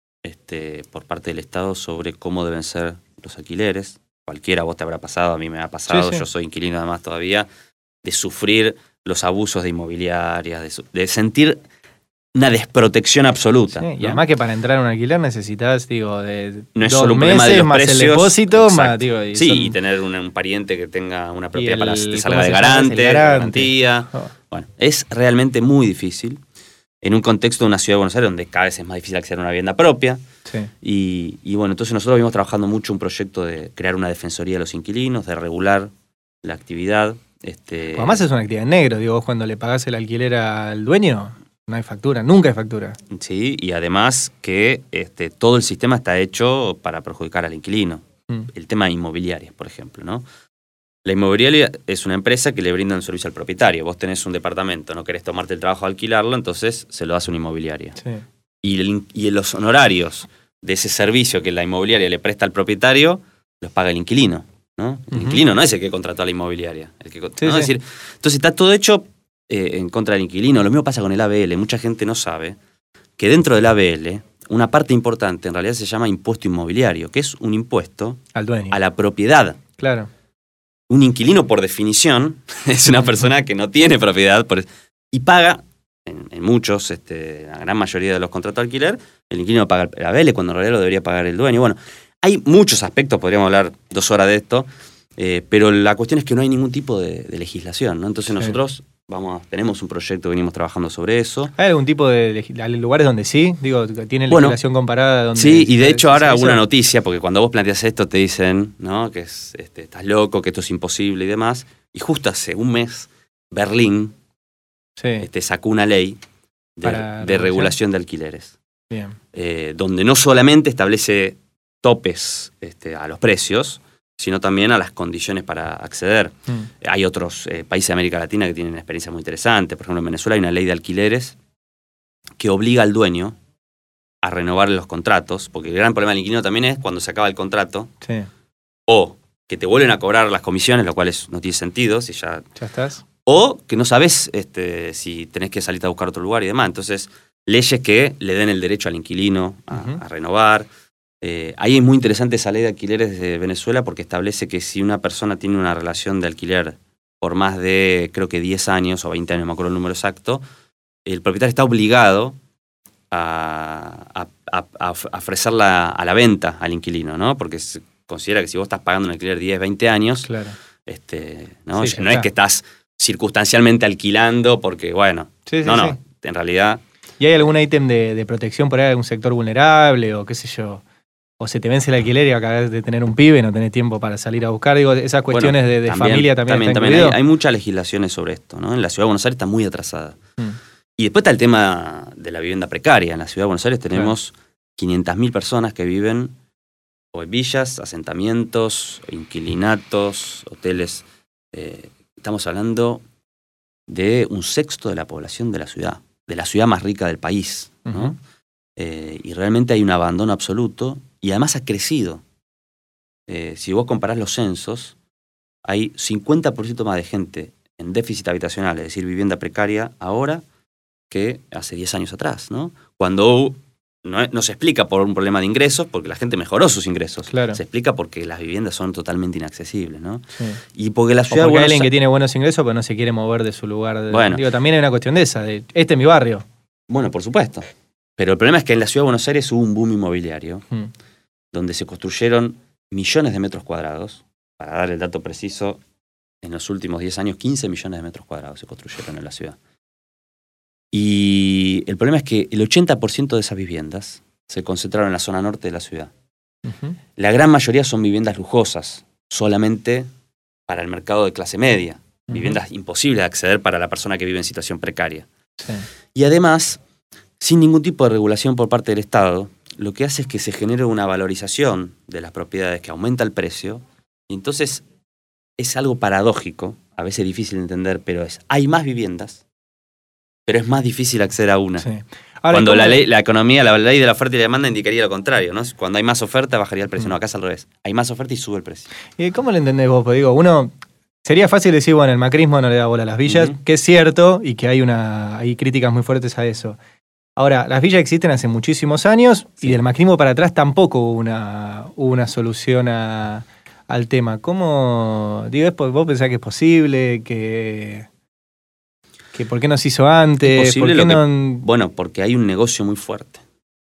Speaker 4: por parte del Estado sobre cómo deben ser los alquileres. Cualquiera, vos te habrá pasado, a mí me ha pasado, yo soy inquilino además todavía, de sufrir los abusos de inmobiliarias, de sentir una desprotección absoluta.
Speaker 3: Sí,
Speaker 4: ¿no?
Speaker 3: y además que para entrar a un alquiler necesitas, de
Speaker 4: no es
Speaker 3: 2
Speaker 4: solo un
Speaker 3: meses,
Speaker 4: problema de los
Speaker 3: más
Speaker 4: precios,
Speaker 3: el depósito,
Speaker 4: exacto.
Speaker 3: más,
Speaker 4: y tener un pariente que tenga una propiedad para que te salga
Speaker 3: ¿cómo
Speaker 4: de
Speaker 3: se llama?
Speaker 4: garante,
Speaker 3: El garante.
Speaker 4: garantía.
Speaker 3: Oh.
Speaker 4: Bueno, es realmente muy difícil en un contexto de una ciudad de Buenos Aires donde cada vez es más difícil acceder a una vivienda propia.
Speaker 3: Sí.
Speaker 4: Y bueno, entonces nosotros venimos trabajando mucho un proyecto de crear una defensoría de los inquilinos, de regular la actividad.
Speaker 3: Además es una actividad en negro, vos cuando le pagás el alquiler al dueño, no hay factura, nunca hay factura.
Speaker 4: Sí, y además que todo el sistema está hecho para perjudicar al inquilino. El tema de inmobiliarias, por ejemplo, ¿no? La inmobiliaria es una empresa que le brinda un servicio al propietario. Vos tenés un departamento, no querés tomarte el trabajo de alquilarlo, entonces se lo das a una inmobiliaria.
Speaker 3: Sí.
Speaker 4: Y los honorarios de ese servicio que la inmobiliaria le presta al propietario, los paga el inquilino, ¿no? El inquilino no es el que contrató a la inmobiliaria. Es decir, entonces está todo hecho en contra del inquilino. Lo mismo pasa con el ABL. Mucha gente no sabe que dentro del ABL, una parte importante en realidad se llama impuesto inmobiliario, que es un impuesto
Speaker 3: Al dueño.
Speaker 4: a la propiedad.
Speaker 3: Claro.
Speaker 4: Un inquilino, por definición, es una persona que no tiene propiedad y paga, en muchos, la gran mayoría de los contratos de alquiler, el inquilino paga el ABL cuando en realidad lo debería pagar el dueño. Bueno, hay muchos aspectos, podríamos hablar 2 horas de esto, pero la cuestión es que no hay ningún tipo de legislación, ¿no? Entonces nosotros tenemos un proyecto, venimos trabajando sobre eso.
Speaker 3: ¿Hay algún tipo de lugares donde sí? ¿Tiene legislación comparada? Donde
Speaker 4: sí, y de hecho ahora una noticia, porque cuando vos planteas esto te dicen, ¿no? Que estás loco, que esto es imposible y demás. Y justo hace un mes, Berlín sacó una ley de regulación de alquileres.
Speaker 3: Bien.
Speaker 4: Donde no solamente establece topes a los precios, sino también a las condiciones para acceder. Hay otros países de América Latina que tienen una experiencia muy interesante. Por ejemplo, en Venezuela hay una ley de alquileres que obliga al dueño a renovar los contratos, porque el gran problema del inquilino también es cuando se acaba el contrato, o que te vuelven a cobrar las comisiones, lo cual no tiene sentido, si ya
Speaker 3: estás.
Speaker 4: O que no sabes si tenés que salirte a buscar otro lugar y demás. Entonces, leyes que le den el derecho al inquilino a renovar. Ahí es muy interesante esa ley de alquileres de Venezuela porque establece que si una persona tiene una relación de alquiler por más de, creo que 10 años o 20 años, no me acuerdo el número exacto, el propietario está obligado a ofrecerla a la venta al inquilino, ¿no? Porque se considera que si vos estás pagando un alquiler 10, 20 años,
Speaker 3: claro.
Speaker 4: ¿no? Sí, no es que estás circunstancialmente alquilando porque, bueno, no, en realidad...
Speaker 3: ¿Y hay algún ítem de protección por ahí, algún sector vulnerable o qué sé yo? O se te vence el alquiler y acabas de tener un pibe y no tenés tiempo para salir a buscar. Digo, esas cuestiones de familia también
Speaker 4: hay muchas legislaciones sobre esto, ¿no? En la Ciudad de Buenos Aires está muy atrasada. Y después está el tema de la vivienda precaria. En la Ciudad de Buenos Aires tenemos 500.000 personas que viven o en villas, asentamientos, inquilinatos, hoteles. Estamos hablando de un sexto de la población de la ciudad más rica del país, ¿no? Y realmente hay un abandono absoluto y además ha crecido. Si vos comparás los censos, hay 50% más de gente en déficit habitacional, es decir, vivienda precaria, ahora que hace 10 años atrás, ¿no? Cuando no se explica por un problema de ingresos, porque la gente mejoró sus ingresos.
Speaker 3: Claro.
Speaker 4: Se explica porque las viviendas son totalmente inaccesibles, ¿no?
Speaker 3: Sí.
Speaker 4: Y porque la ciudad
Speaker 3: o porque hay alguien que tiene buenos ingresos, pero no se quiere mover de su lugar.
Speaker 4: Bueno.
Speaker 3: Digo, también hay una cuestión de esa, de este es mi barrio.
Speaker 4: Bueno, por supuesto. Pero el problema es que en la Ciudad de Buenos Aires hubo un boom inmobiliario, donde se construyeron millones de metros cuadrados. Para dar el dato preciso, en los últimos 10 años, 15 millones de metros cuadrados se construyeron en la ciudad. Y el problema es que el 80% de esas viviendas se concentraron en la zona norte de la ciudad. La gran mayoría son viviendas lujosas, solamente para el mercado de clase media. Viviendas imposibles de acceder para la persona que vive en situación precaria.
Speaker 3: Sí.
Speaker 4: Y además, sin ningún tipo de regulación por parte del Estado, lo que hace es que se genere una valorización de las propiedades que aumenta el precio, y entonces es algo paradójico, a veces difícil de entender, pero hay más viviendas, pero es más difícil acceder a una.
Speaker 3: Sí. Ahora,
Speaker 4: Cuando
Speaker 3: ¿cómo?
Speaker 4: la economía, la ley de la oferta y la demanda indicaría lo contrario, ¿no? Cuando hay más oferta, bajaría el precio. No, acá es al revés. Hay más oferta y sube el precio.
Speaker 3: ¿Y cómo lo entendés vos? Porque digo, uno... Sería fácil decir, bueno, el macrismo no le da bola a las villas,
Speaker 4: Ujú.
Speaker 3: que es cierto y que hay críticas muy fuertes a eso. Ahora, las villas existen hace muchísimos años y del macrismo para atrás tampoco hubo una solución al tema. ¿Cómo? Digo, ¿vos pensás que es posible? ¿Que por qué no se hizo antes?
Speaker 4: Es posible
Speaker 3: ¿Por qué
Speaker 4: lo que-
Speaker 3: no...?
Speaker 4: Bueno, porque hay un negocio muy fuerte.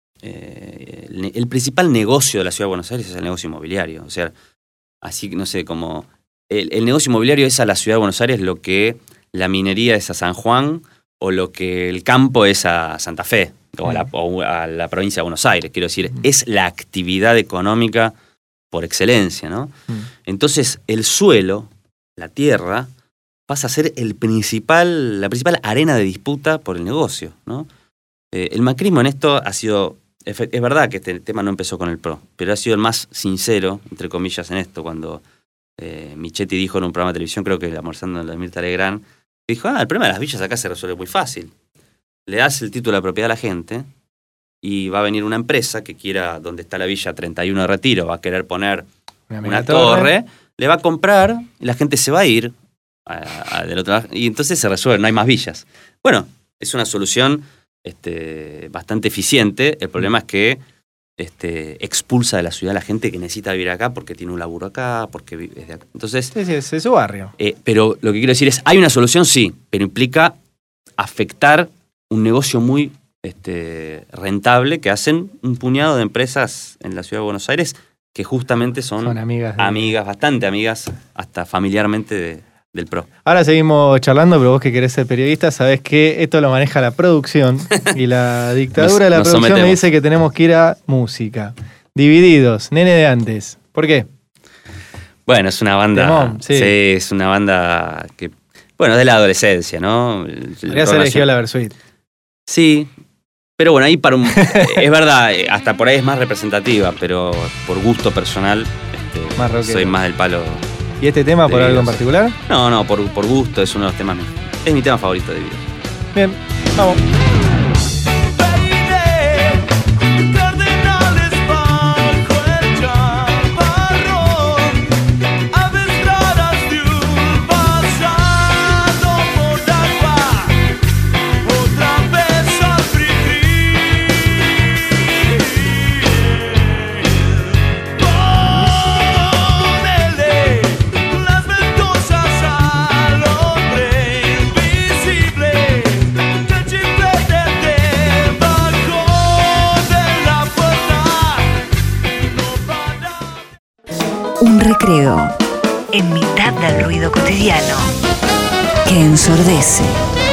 Speaker 4: El principal negocio de la Ciudad de Buenos Aires es el negocio inmobiliario. O sea, así que no sé, como... El negocio inmobiliario es a la Ciudad de Buenos Aires lo que la minería es a San Juan o lo que el campo es a Santa Fe o a la provincia de Buenos Aires. Quiero decir, es la actividad económica por excelencia, ¿no? Entonces, el suelo, la tierra, pasa a ser la principal arena de disputa por el negocio, ¿no? El macrismo en esto ha sido... Es verdad que este tema no empezó con el PRO, pero ha sido el más sincero, entre comillas, en esto, cuando Michetti dijo en un programa de televisión, creo que almorzando en la Mirta Legrand, dijo, el problema de las villas acá se resuelve muy fácil. Le das el título de propiedad a la gente y va a venir una empresa que quiera, donde está la villa 31 de Retiro, va a querer poner una torre, le va a comprar y la gente se va a ir del otro lado, y entonces se resuelve, no hay más villas. Bueno, es una solución bastante eficiente. El problema es que expulsa de la ciudad a la gente que necesita vivir acá porque tiene un laburo acá, porque vive de acá. Entonces,
Speaker 3: Sí, es su barrio.
Speaker 4: pero lo que quiero decir es, hay una solución, sí, pero implica afectar un negocio muy rentable que hacen un puñado de empresas en la Ciudad de Buenos Aires que justamente son
Speaker 3: amigas.
Speaker 4: bastante amigas, hasta familiarmente del PRO.
Speaker 3: Ahora seguimos charlando, pero vos que querés ser periodista, sabés que esto lo maneja la producción y la dictadura de la
Speaker 4: Nos
Speaker 3: producción me
Speaker 4: sometemos.
Speaker 3: dice que tenemos que ir a música. Divididos, nene de antes. ¿Por qué?
Speaker 4: Bueno, es una banda...
Speaker 3: Temón, sí.
Speaker 4: Es una banda que... Bueno, de la adolescencia, ¿no?
Speaker 3: Podría ser elegido la Versuit.
Speaker 4: Sí, pero bueno, ahí es verdad, hasta por ahí es más representativa, pero por gusto personal
Speaker 3: Más rockero.
Speaker 4: soy más del palo.
Speaker 3: ¿Y este tema por algo en
Speaker 4: Divididos.
Speaker 3: particular?
Speaker 4: No, por gusto, es uno de los temas, es mi tema favorito de Divididos.
Speaker 3: Bien, vamos.
Speaker 5: Cardenales bajo el chaparrón, aves raras de un pasado monarca, otra vez al ponele las ventosas al hombre invisible que chiflete debajo de la puerta no para.
Speaker 1: Un recreo
Speaker 2: En mitad del ruido cotidiano.
Speaker 1: que ensordece.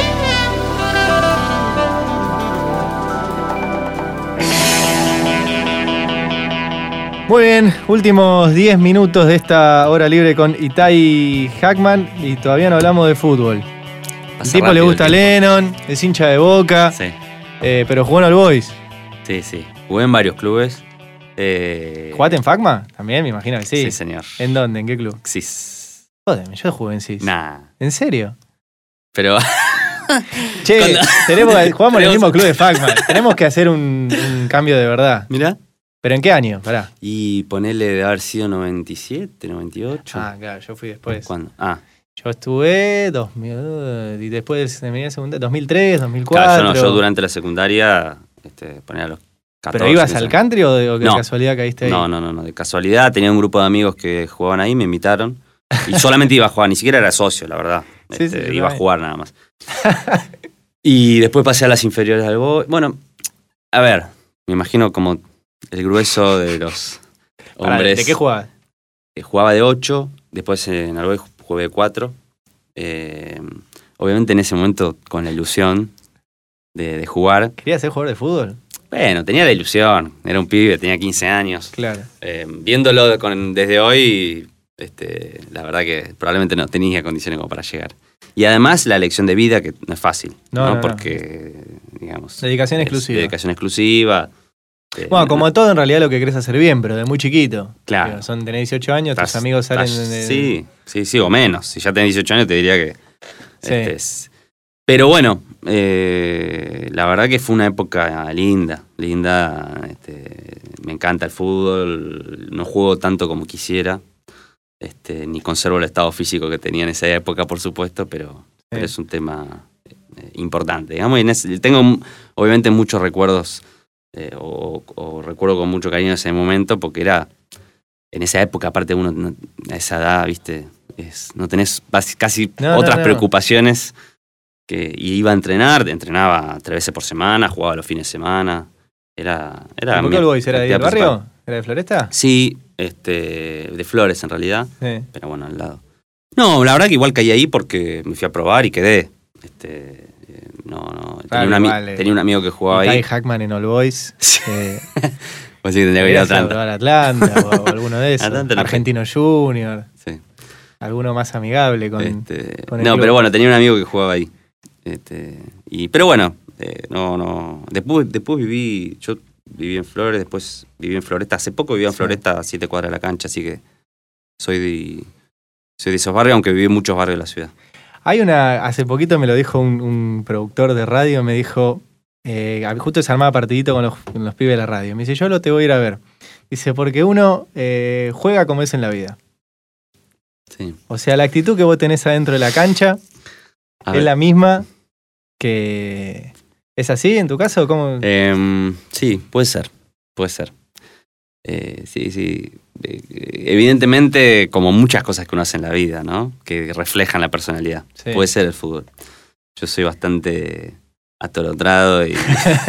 Speaker 3: Muy bien, últimos 10 minutos de esta hora libre con Itai Hackman y todavía no hablamos de fútbol. El
Speaker 4: Pasa
Speaker 3: tipo le
Speaker 4: rápido
Speaker 3: gusta
Speaker 4: el tiempo.
Speaker 3: Lennon, es hincha de Boca,
Speaker 4: Sí,
Speaker 3: pero jugó en el Boys.
Speaker 4: sí. Jugué en varios clubes.
Speaker 3: ¿Jugaste en Facma? También, me imagino que sí.
Speaker 4: Sí, señor.
Speaker 3: ¿En dónde? ¿En qué club?
Speaker 4: Sis.
Speaker 3: Jódeme, yo jugué en CIS.
Speaker 4: Nah.
Speaker 3: ¿En serio?
Speaker 4: Pero
Speaker 3: Che,
Speaker 4: Cuando-
Speaker 3: jugamos en el mismo club de Facma. Tenemos que hacer un cambio de verdad.
Speaker 4: mirá.
Speaker 3: ¿Pero en qué año? Pará.
Speaker 4: Y ponele de haber sido 97, 98.
Speaker 3: Ah, claro, yo fui después.
Speaker 4: ¿Cuándo? Ah,
Speaker 3: Yo estuve 2000, y después de mi segunda, 2003, 2004.
Speaker 4: claro, yo durante la secundaria, ponía a los 14.
Speaker 3: ¿Pero ibas
Speaker 4: 15
Speaker 3: al country o de
Speaker 4: No.
Speaker 3: casualidad caíste ahí?
Speaker 4: No, de casualidad. Tenía un grupo de amigos que jugaban ahí, me invitaron. Y solamente iba a jugar, ni siquiera era socio, la verdad.
Speaker 3: Sí, sí, yo
Speaker 4: iba a
Speaker 3: también.
Speaker 4: jugar nada más. Y después pasé a las inferiores del Boy. Bueno, a ver, me imagino como el grueso de los
Speaker 3: Pará,
Speaker 4: hombres.
Speaker 3: ¿de qué jugabas?
Speaker 4: Jugaba de 8, después en el Boy jugué de 4. Obviamente en ese momento con la ilusión de jugar.
Speaker 3: ¿Querías ser jugador de fútbol?
Speaker 4: Bueno, tenía la ilusión, era un pibe, tenía 15 años.
Speaker 3: Claro.
Speaker 4: Viéndolo desde hoy, la verdad que probablemente no tenía condiciones como para llegar. Y además la elección de vida, que no es fácil,
Speaker 3: No, no.
Speaker 4: Porque, digamos...
Speaker 3: Dedicación
Speaker 4: es
Speaker 3: exclusiva.
Speaker 4: Dedicación exclusiva.
Speaker 3: Bueno, como todo, en realidad lo que querés hacer bien, pero de muy chiquito.
Speaker 4: Claro.
Speaker 3: Digo, tenés 18 años, tus amigos salen...
Speaker 4: Sí, o menos. Si ya tenés 18 años te diría que...
Speaker 3: Sí.
Speaker 4: Pero bueno, la verdad que fue una época linda. Me encanta el fútbol, no juego tanto como quisiera, ni conservo el estado físico que tenía en esa época, por supuesto, pero es un tema importante, digamos. Y tengo obviamente muchos recuerdos, o recuerdo con mucho cariño ese momento, porque era, en esa época, aparte uno, a esa edad, viste, no tenés casi otras preocupaciones. Y iba a entrenar, entrenaba 3 veces por semana, jugaba los fines de semana. Era
Speaker 3: ¿Por qué el Boys? ¿Era de ahí del barrio? ¿Era de Floresta?
Speaker 4: Sí, de Flores en realidad, pero bueno, al lado. No, la verdad que igual caí ahí porque me fui a probar y quedé. Tenía un amigo que jugaba ahí.
Speaker 3: Hackman en All Boys.
Speaker 4: Pues sí, tendría que ir a Atlanta.
Speaker 3: Atlanta o alguno de esos.
Speaker 4: Atlanta,
Speaker 3: Argentino Junior.
Speaker 4: Sí.
Speaker 3: Alguno más amigable con el club.
Speaker 4: Pero bueno, tenía un amigo que jugaba ahí. Pero bueno, después viví en Flores, después viví en Floresta. Hace poco viví en Floresta, a 7 cuadras de la cancha, así que soy de esos barrios, aunque viví en muchos barrios de la ciudad.
Speaker 3: Hace poquito me lo dijo un productor de radio, me dijo, justo se armaba partidito con los pibes de la radio. Me dice, yo lo te voy a ir a ver. Dice, porque uno juega como es en la vida.
Speaker 4: Sí.
Speaker 3: O sea, la actitud que vos tenés adentro de la cancha es la misma que... ¿Es así en tu caso? ¿Cómo?
Speaker 4: Sí, puede ser. Sí. Evidentemente, como muchas cosas que uno hace en la vida, ¿no? Que reflejan la personalidad. Sí. Puede ser el fútbol. Yo soy bastante atolondrado y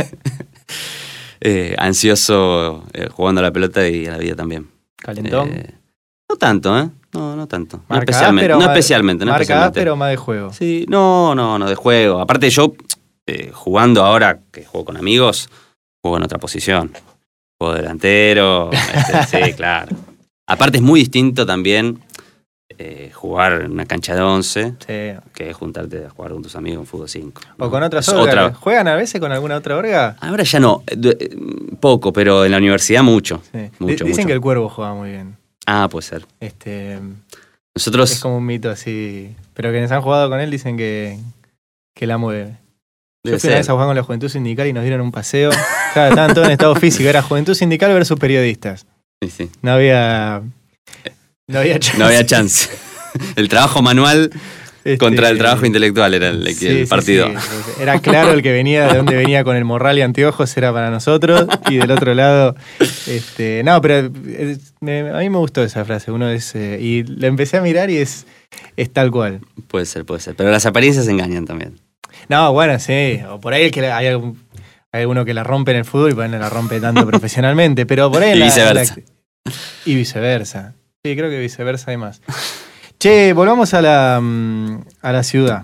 Speaker 4: ansioso jugando a la pelota y a la vida también.
Speaker 3: ¿Calentón?
Speaker 4: No tanto, ¿eh? No tanto. No
Speaker 3: especialmente.
Speaker 4: Marca
Speaker 3: pero más de juego.
Speaker 4: Sí, no, de juego. Aparte yo, jugando ahora, que juego con amigos, juego en otra posición. Juego delantero, sí, claro. Aparte es muy distinto también jugar en una cancha de 11 que juntarte a jugar con tus amigos en fútbol 5.
Speaker 3: ¿No? O con otras orgas. ¿Juegan a veces con alguna otra orga?
Speaker 4: Ahora ya no, poco, pero en la universidad mucho. Sí.
Speaker 3: Dicen que el Cuervo juega muy bien.
Speaker 4: Ah, puede ser.
Speaker 3: Nosotros... Es como un mito así. Pero quienes han jugado con él dicen que la mueve. Yo fui una vez a jugar con la Juventud Sindical y nos dieron un paseo. Claro, estaban todos en estado físico. Era Juventud Sindical versus periodistas.
Speaker 4: Sí.
Speaker 3: No había chance.
Speaker 4: No había chance. El trabajo manual contra el trabajo intelectual era el partido.
Speaker 3: Sí. Era claro el que venía, de dónde venía con el morral y anteojos era para nosotros. Y del otro lado... No, pero a mí me gustó esa frase. Y la empecé a mirar y es tal cual.
Speaker 4: Puede ser. Pero las apariencias engañan también.
Speaker 3: No, bueno, sí. O por ahí hay alguno que la rompe en el fútbol y por ahí no la rompe tanto profesionalmente. Pero por ahí
Speaker 4: y viceversa.
Speaker 3: Y viceversa. Sí, creo que viceversa hay más. Che, volvamos a la ciudad.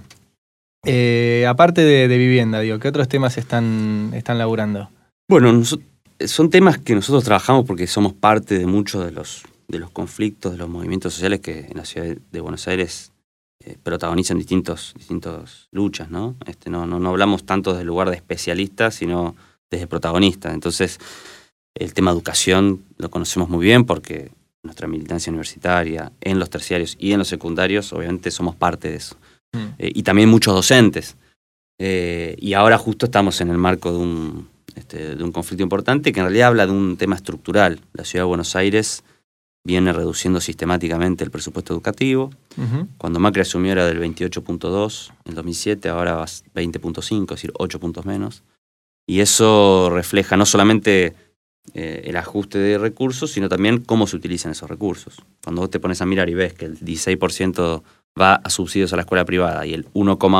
Speaker 3: Aparte de vivienda, digo, ¿qué otros temas están laburando?
Speaker 4: Bueno, son temas que nosotros trabajamos porque somos parte de muchos de los conflictos, de los movimientos sociales que en la ciudad de Buenos Aires protagonizan distintas luchas, ¿no? No hablamos tanto desde el lugar de especialistas, sino desde protagonistas. Entonces, el tema educación lo conocemos muy bien porque nuestra militancia universitaria, en los terciarios y en los secundarios, obviamente somos parte de eso. Y también muchos docentes. Y ahora justo estamos en el marco de un conflicto importante que en realidad habla de un tema estructural. La ciudad de Buenos Aires viene reduciendo sistemáticamente el presupuesto educativo. Uh-huh. Cuando Macri asumió era del 28.2 en 2007, ahora va 20.5, es decir, 8 puntos menos. Y eso refleja no solamente el ajuste de recursos, sino también cómo se utilizan esos recursos. Cuando vos te pones a mirar y ves que el 16% va a subsidios a la escuela privada y el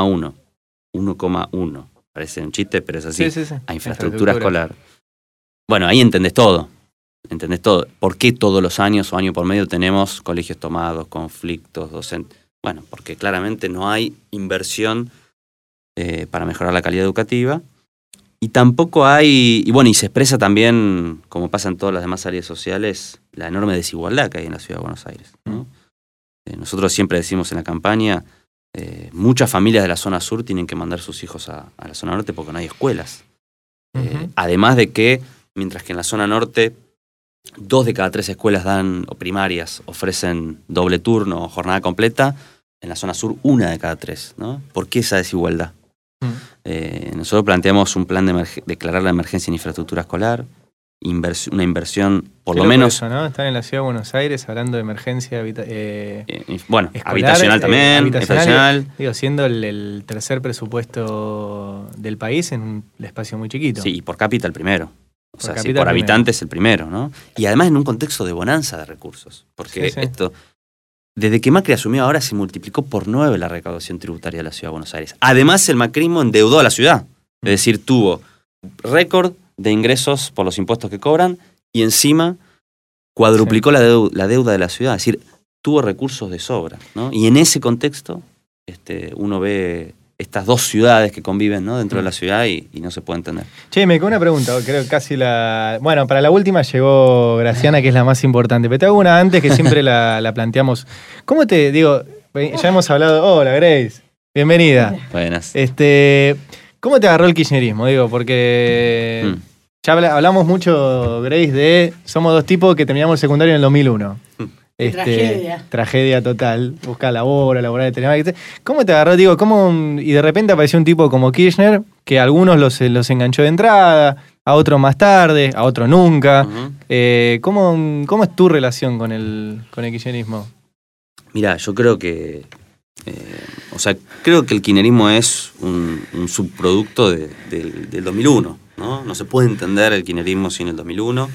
Speaker 4: 1,1, parece un chiste, pero es así, sí. A infraestructura escolar. Bueno, ahí entendés todo. ¿Por qué todos los años o año por medio tenemos colegios tomados, conflictos, docentes? Bueno, porque claramente no hay inversión para mejorar la calidad educativa. Y tampoco hay, y se expresa también, como pasa en todas las demás áreas sociales, la enorme desigualdad que hay en la ciudad de Buenos Aires, ¿no? Nosotros siempre decimos en la campaña, muchas familias de la zona sur tienen que mandar sus hijos a la zona norte porque no hay escuelas. Uh-huh. Además de que mientras que en la zona norte 2 de cada 3 escuelas o primarias ofrecen doble turno o jornada completa, en la zona sur 1 de cada 3, ¿no? ¿Por qué esa desigualdad? Nosotros planteamos un plan de declarar la emergencia en infraestructura escolar, una inversión por lo menos...
Speaker 3: Eso, ¿no? Están en la Ciudad de Buenos Aires hablando de emergencia
Speaker 4: bueno,
Speaker 3: escolar,
Speaker 4: habitacional también, habitacional.
Speaker 3: Digo, siendo el tercer presupuesto del país en un espacio muy chiquito.
Speaker 4: Sí, y por cápita el primero. O sea,
Speaker 3: cápita
Speaker 4: por habitante es el primero, ¿no? Y además en un contexto de bonanza de recursos. Porque
Speaker 3: Sí.
Speaker 4: esto, desde que Macri asumió ahora se multiplicó por 9 la recaudación tributaria de la Ciudad de Buenos Aires. Además el macrismo endeudó a la ciudad. Es decir, tuvo récord de ingresos por los impuestos que cobran y encima cuadruplicó la deuda de la ciudad. Es decir, tuvo recursos de sobra, ¿no? Y en ese contexto uno ve estas 2 ciudades que conviven, ¿no? Dentro de la ciudad y no se puede entender.
Speaker 3: Che, me quedó una pregunta, creo que casi la... Bueno, para la última llegó Graciana, que es la más importante, pero te hago una antes que siempre la planteamos. ¿Cómo te digo? Ya hemos hablado... Hola, Grace. Bienvenida.
Speaker 4: Buenas.
Speaker 3: ¿Cómo te agarró el kirchnerismo? Digo, porque ya hablamos mucho, Grace, de... Somos 2 tipos que terminamos el secundario en el 2001. Tragedia total. Buscar laborar, ¿Cómo te agarró? Digo, y de repente apareció un tipo como Kirchner, que a algunos los enganchó de entrada, a otros más tarde, a otros nunca.
Speaker 4: Uh-huh.
Speaker 3: ¿Cómo es tu relación con el kirchnerismo?
Speaker 4: Mirá, yo creo que... creo que el kirchnerismo es un subproducto del 2001, ¿no? No se puede entender el kirchnerismo sin el 2001.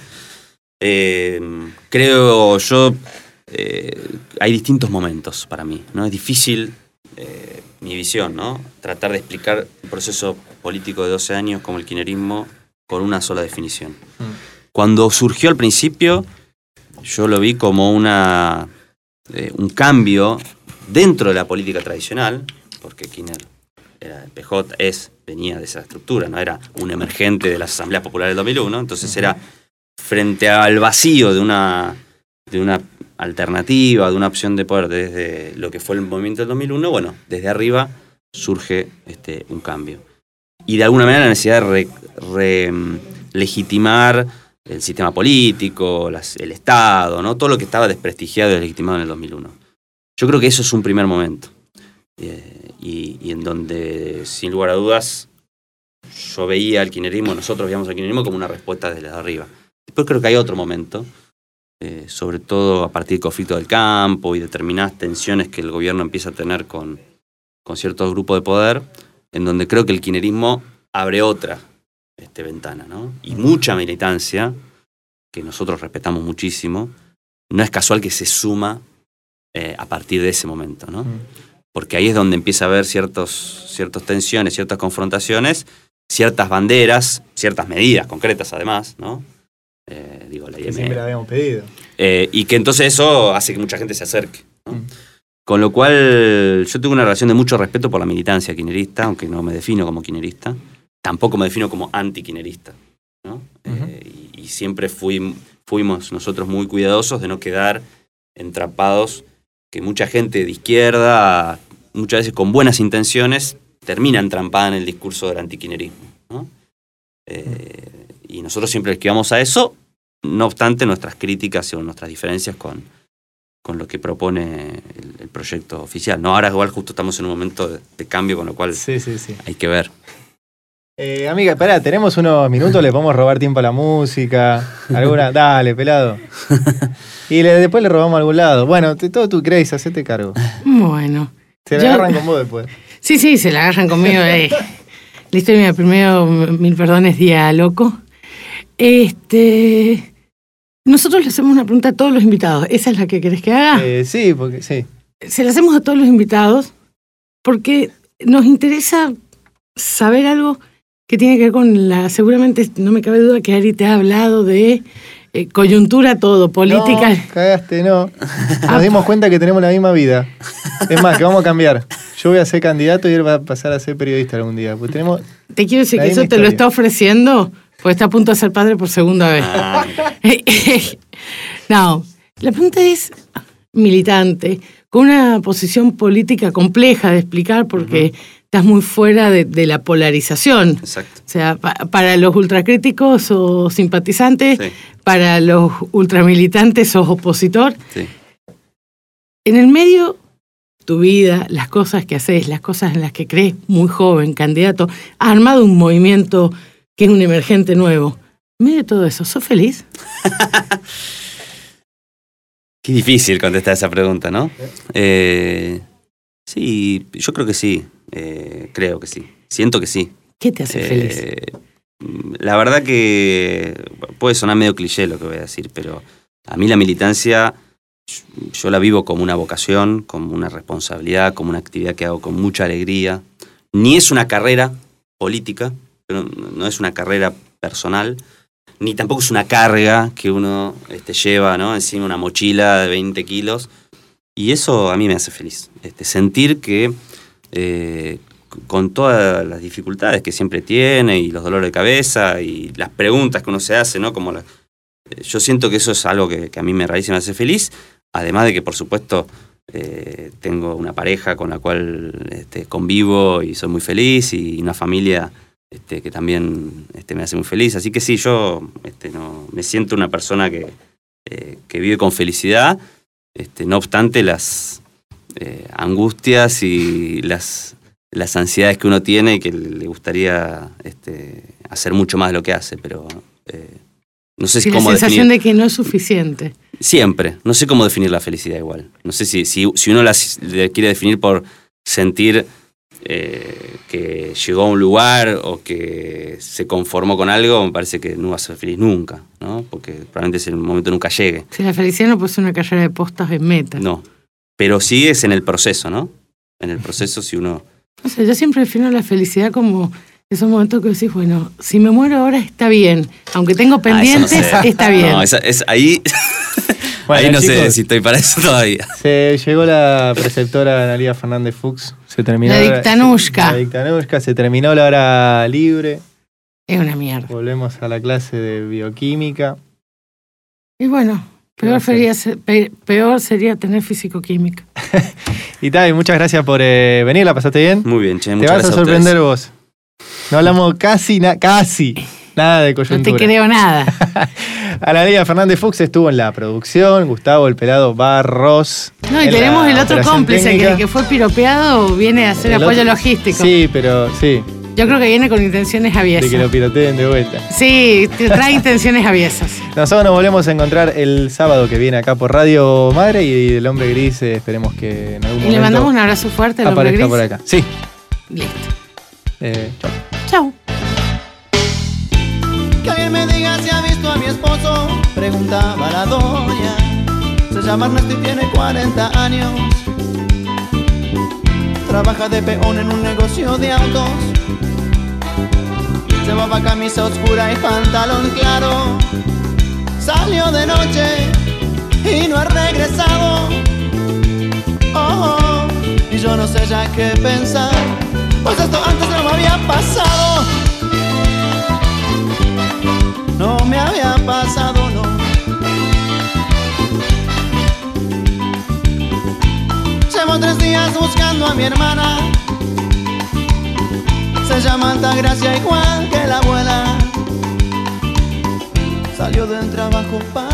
Speaker 4: Creo yo... hay distintos momentos para mí, ¿no? Es difícil mi visión, ¿no? Tratar de explicar un proceso político de 12 años como el kirchnerismo con una sola definición. Cuando surgió al principio, yo lo vi como un cambio dentro de la política tradicional, porque Kirchner era el PJ, venía de esa estructura, no era un emergente de las asambleas populares del 2001, entonces era frente al vacío de una alternativa, de una opción de poder desde lo que fue el movimiento del 2001, bueno, desde arriba surge un cambio. Y de alguna manera la necesidad de legitimar el sistema político, el Estado, ¿no? Todo lo que estaba desprestigiado y deslegitimado en el 2001. Yo creo que eso es un primer momento. Y en donde, sin lugar a dudas, yo veía al kirchnerismo, nosotros veíamos al kirchnerismo como una respuesta desde arriba. Después creo que hay otro momento, sobre todo a partir del conflicto del campo y determinadas tensiones que el gobierno empieza a tener con ciertos grupos de poder, en donde creo que el kirchnerismo abre otra ventana, ¿no? Y mucha militancia, que nosotros respetamos muchísimo, no es casual que se suma a partir de ese momento, ¿no? Porque ahí es donde empieza a haber ciertas tensiones, ciertas confrontaciones, ciertas banderas, ciertas medidas concretas además, ¿no? La IME,
Speaker 3: que siempre la habíamos pedido.
Speaker 4: Y que entonces eso hace que mucha gente se acerque, ¿no? Con lo cual yo tengo una relación de mucho respeto por la militancia kirchnerista, aunque no me defino como kirchnerista, tampoco me defino como anti-kirchnerista, ¿no? Y siempre fuimos nosotros muy cuidadosos de no quedar entrapados, que mucha gente de izquierda, muchas veces con buenas intenciones, termina entrampada en el discurso del antikirchnerismo, ¿no? Y nosotros siempre esquivamos a eso, no obstante nuestras críticas o nuestras diferencias con lo que propone el proyecto oficial, ¿no? Ahora igual justo estamos en un momento de cambio, con lo cual
Speaker 3: sí.
Speaker 4: hay que ver.
Speaker 3: Amiga, pará, tenemos unos minutos, le podemos robar tiempo a la música. ¿Alguna? Dale, pelado. Y después le robamos a algún lado. Bueno, todo tú crees, hacete cargo.
Speaker 6: Bueno.
Speaker 3: Se la agarran con vos después.
Speaker 6: Sí, se la agarran conmigo. La historia, primero, 1000 perdones, día loco. Nosotros le hacemos una pregunta a todos los invitados. ¿Esa es la que querés que haga?
Speaker 3: Sí, porque sí.
Speaker 6: Se la hacemos a todos los invitados porque nos interesa saber algo que tiene que ver con seguramente, no me cabe duda que Ari te ha hablado de coyuntura todo, política.
Speaker 3: No, cagaste, no. Nos dimos cuenta que tenemos la misma vida. Es más, que vamos a cambiar. Yo voy a ser candidato y él va a pasar a ser periodista algún día. Pues
Speaker 6: te quiero decir que eso te lo está ofreciendo porque está a punto de ser padre por segunda vez. No, la pregunta es militante, con una posición política compleja de explicar porque estás muy fuera de la polarización.
Speaker 4: Exacto.
Speaker 6: O sea, para los ultracríticos o simpatizantes,
Speaker 4: Sí.
Speaker 6: para los ultramilitantes sos opositor.
Speaker 4: Sí.
Speaker 6: En el medio, tu vida, las cosas que haces, las cosas en las que crees, muy joven, candidato, has armado un movimiento que es un emergente nuevo. En medio de todo eso, ¿sos feliz?
Speaker 4: Qué difícil contestar esa pregunta, ¿no? Sí, yo creo que sí. Creo que sí. Siento que sí.
Speaker 6: ¿Qué te hace feliz?
Speaker 4: La verdad que puede sonar medio cliché lo que voy a decir, pero a mí la militancia yo la vivo como una vocación, como una responsabilidad, como una actividad que hago con mucha alegría. Ni es una carrera política, pero no es una carrera personal, ni tampoco es una carga que uno lleva, ¿no?, encima una mochila de 20 kilos. Y eso a mí me hace feliz. Sentir que con todas las dificultades que siempre tiene y los dolores de cabeza y las preguntas que uno se hace, ¿no?, como yo siento que eso es algo que a mí me realiza y me hace feliz. Además de que, por supuesto, tengo una pareja con la cual convivo y soy muy feliz, y una familia que también me hace muy feliz. Así que sí, yo no, me siento una persona que vive con felicidad, no obstante las angustias y las ansiedades que uno tiene y que le gustaría hacer mucho más de lo que hace, pero no sé cómo
Speaker 6: la sensación
Speaker 4: definir.
Speaker 6: de que no es suficiente.
Speaker 4: Siempre. No sé cómo definir la felicidad igual. No sé si uno la quiere definir por sentir que llegó a un lugar o que se conformó con algo, me parece que no va a ser feliz nunca, ¿no? Porque probablemente ese momento nunca llegue.
Speaker 6: Si la felicidad no puede ser una carrera de postas en meta.
Speaker 4: No. Pero sí es en el proceso, ¿no? En el proceso, si uno...
Speaker 6: O sea, yo siempre defino la felicidad como esos momentos que decís, bueno, si me muero ahora está bien. Aunque tengo pendientes,
Speaker 4: eso no sé.
Speaker 6: está bien.
Speaker 4: No, ahí...
Speaker 3: Bueno,
Speaker 4: ahí no
Speaker 3: chicos,
Speaker 4: sé si estoy para eso todavía.
Speaker 3: Se llegó la preceptora Analía Fernández Fuchs. Se terminó
Speaker 6: La dictanushka.
Speaker 3: La dictanushka. Se terminó la hora libre.
Speaker 6: Es una mierda.
Speaker 3: Volvemos a la clase de bioquímica.
Speaker 6: Y bueno, peor sería tener físico-química.
Speaker 3: Y Tavi, muchas gracias por venir. ¿La pasaste bien?
Speaker 4: Muy bien, che,
Speaker 3: Te
Speaker 4: muchas
Speaker 3: vas a
Speaker 4: gracias
Speaker 3: sorprender
Speaker 4: ustedes.
Speaker 3: vos. No hablamos casi nada de coyuntura.
Speaker 6: No te creo nada.
Speaker 3: Analía Fernández Fuchs estuvo en la producción, Gustavo el Pelado Barros.
Speaker 6: No, y
Speaker 3: en
Speaker 6: tenemos
Speaker 3: la
Speaker 6: el otro
Speaker 3: operación
Speaker 6: cómplice
Speaker 3: técnica.
Speaker 6: que fue piropeado, viene a hacer
Speaker 3: El
Speaker 6: apoyo
Speaker 3: otro-
Speaker 6: logístico.
Speaker 3: Sí, pero sí,
Speaker 6: Yo creo que viene con intenciones
Speaker 3: de que lo
Speaker 6: aviesas.
Speaker 3: piroteen de vuelta.
Speaker 6: Sí, trae intenciones aviesas.
Speaker 3: Nosotros nos volvemos a encontrar el sábado que viene acá por Radio Madre, y el Hombre Gris esperemos que en algún
Speaker 6: Y
Speaker 3: momento
Speaker 6: le mandamos un abrazo fuerte al hombre
Speaker 3: aparezca
Speaker 6: gris.
Speaker 3: por acá. Sí.
Speaker 6: Listo.
Speaker 3: Chau.
Speaker 6: Chau.
Speaker 5: Que alguien me diga si ha visto a mi esposo, preguntaba la doña. Se llama Ernesto y tiene 40 años. Trabaja de peón en un negocio de autos. Llevaba camisa oscura y pantalón claro. Salió de noche y no ha regresado. Oh, y yo no sé ya qué pensar, pues esto antes no me había pasado. No me había pasado, no. Llevo 3 días buscando a mi hermana. Se llama Altagracia igual que la abuela. Salió del trabajo para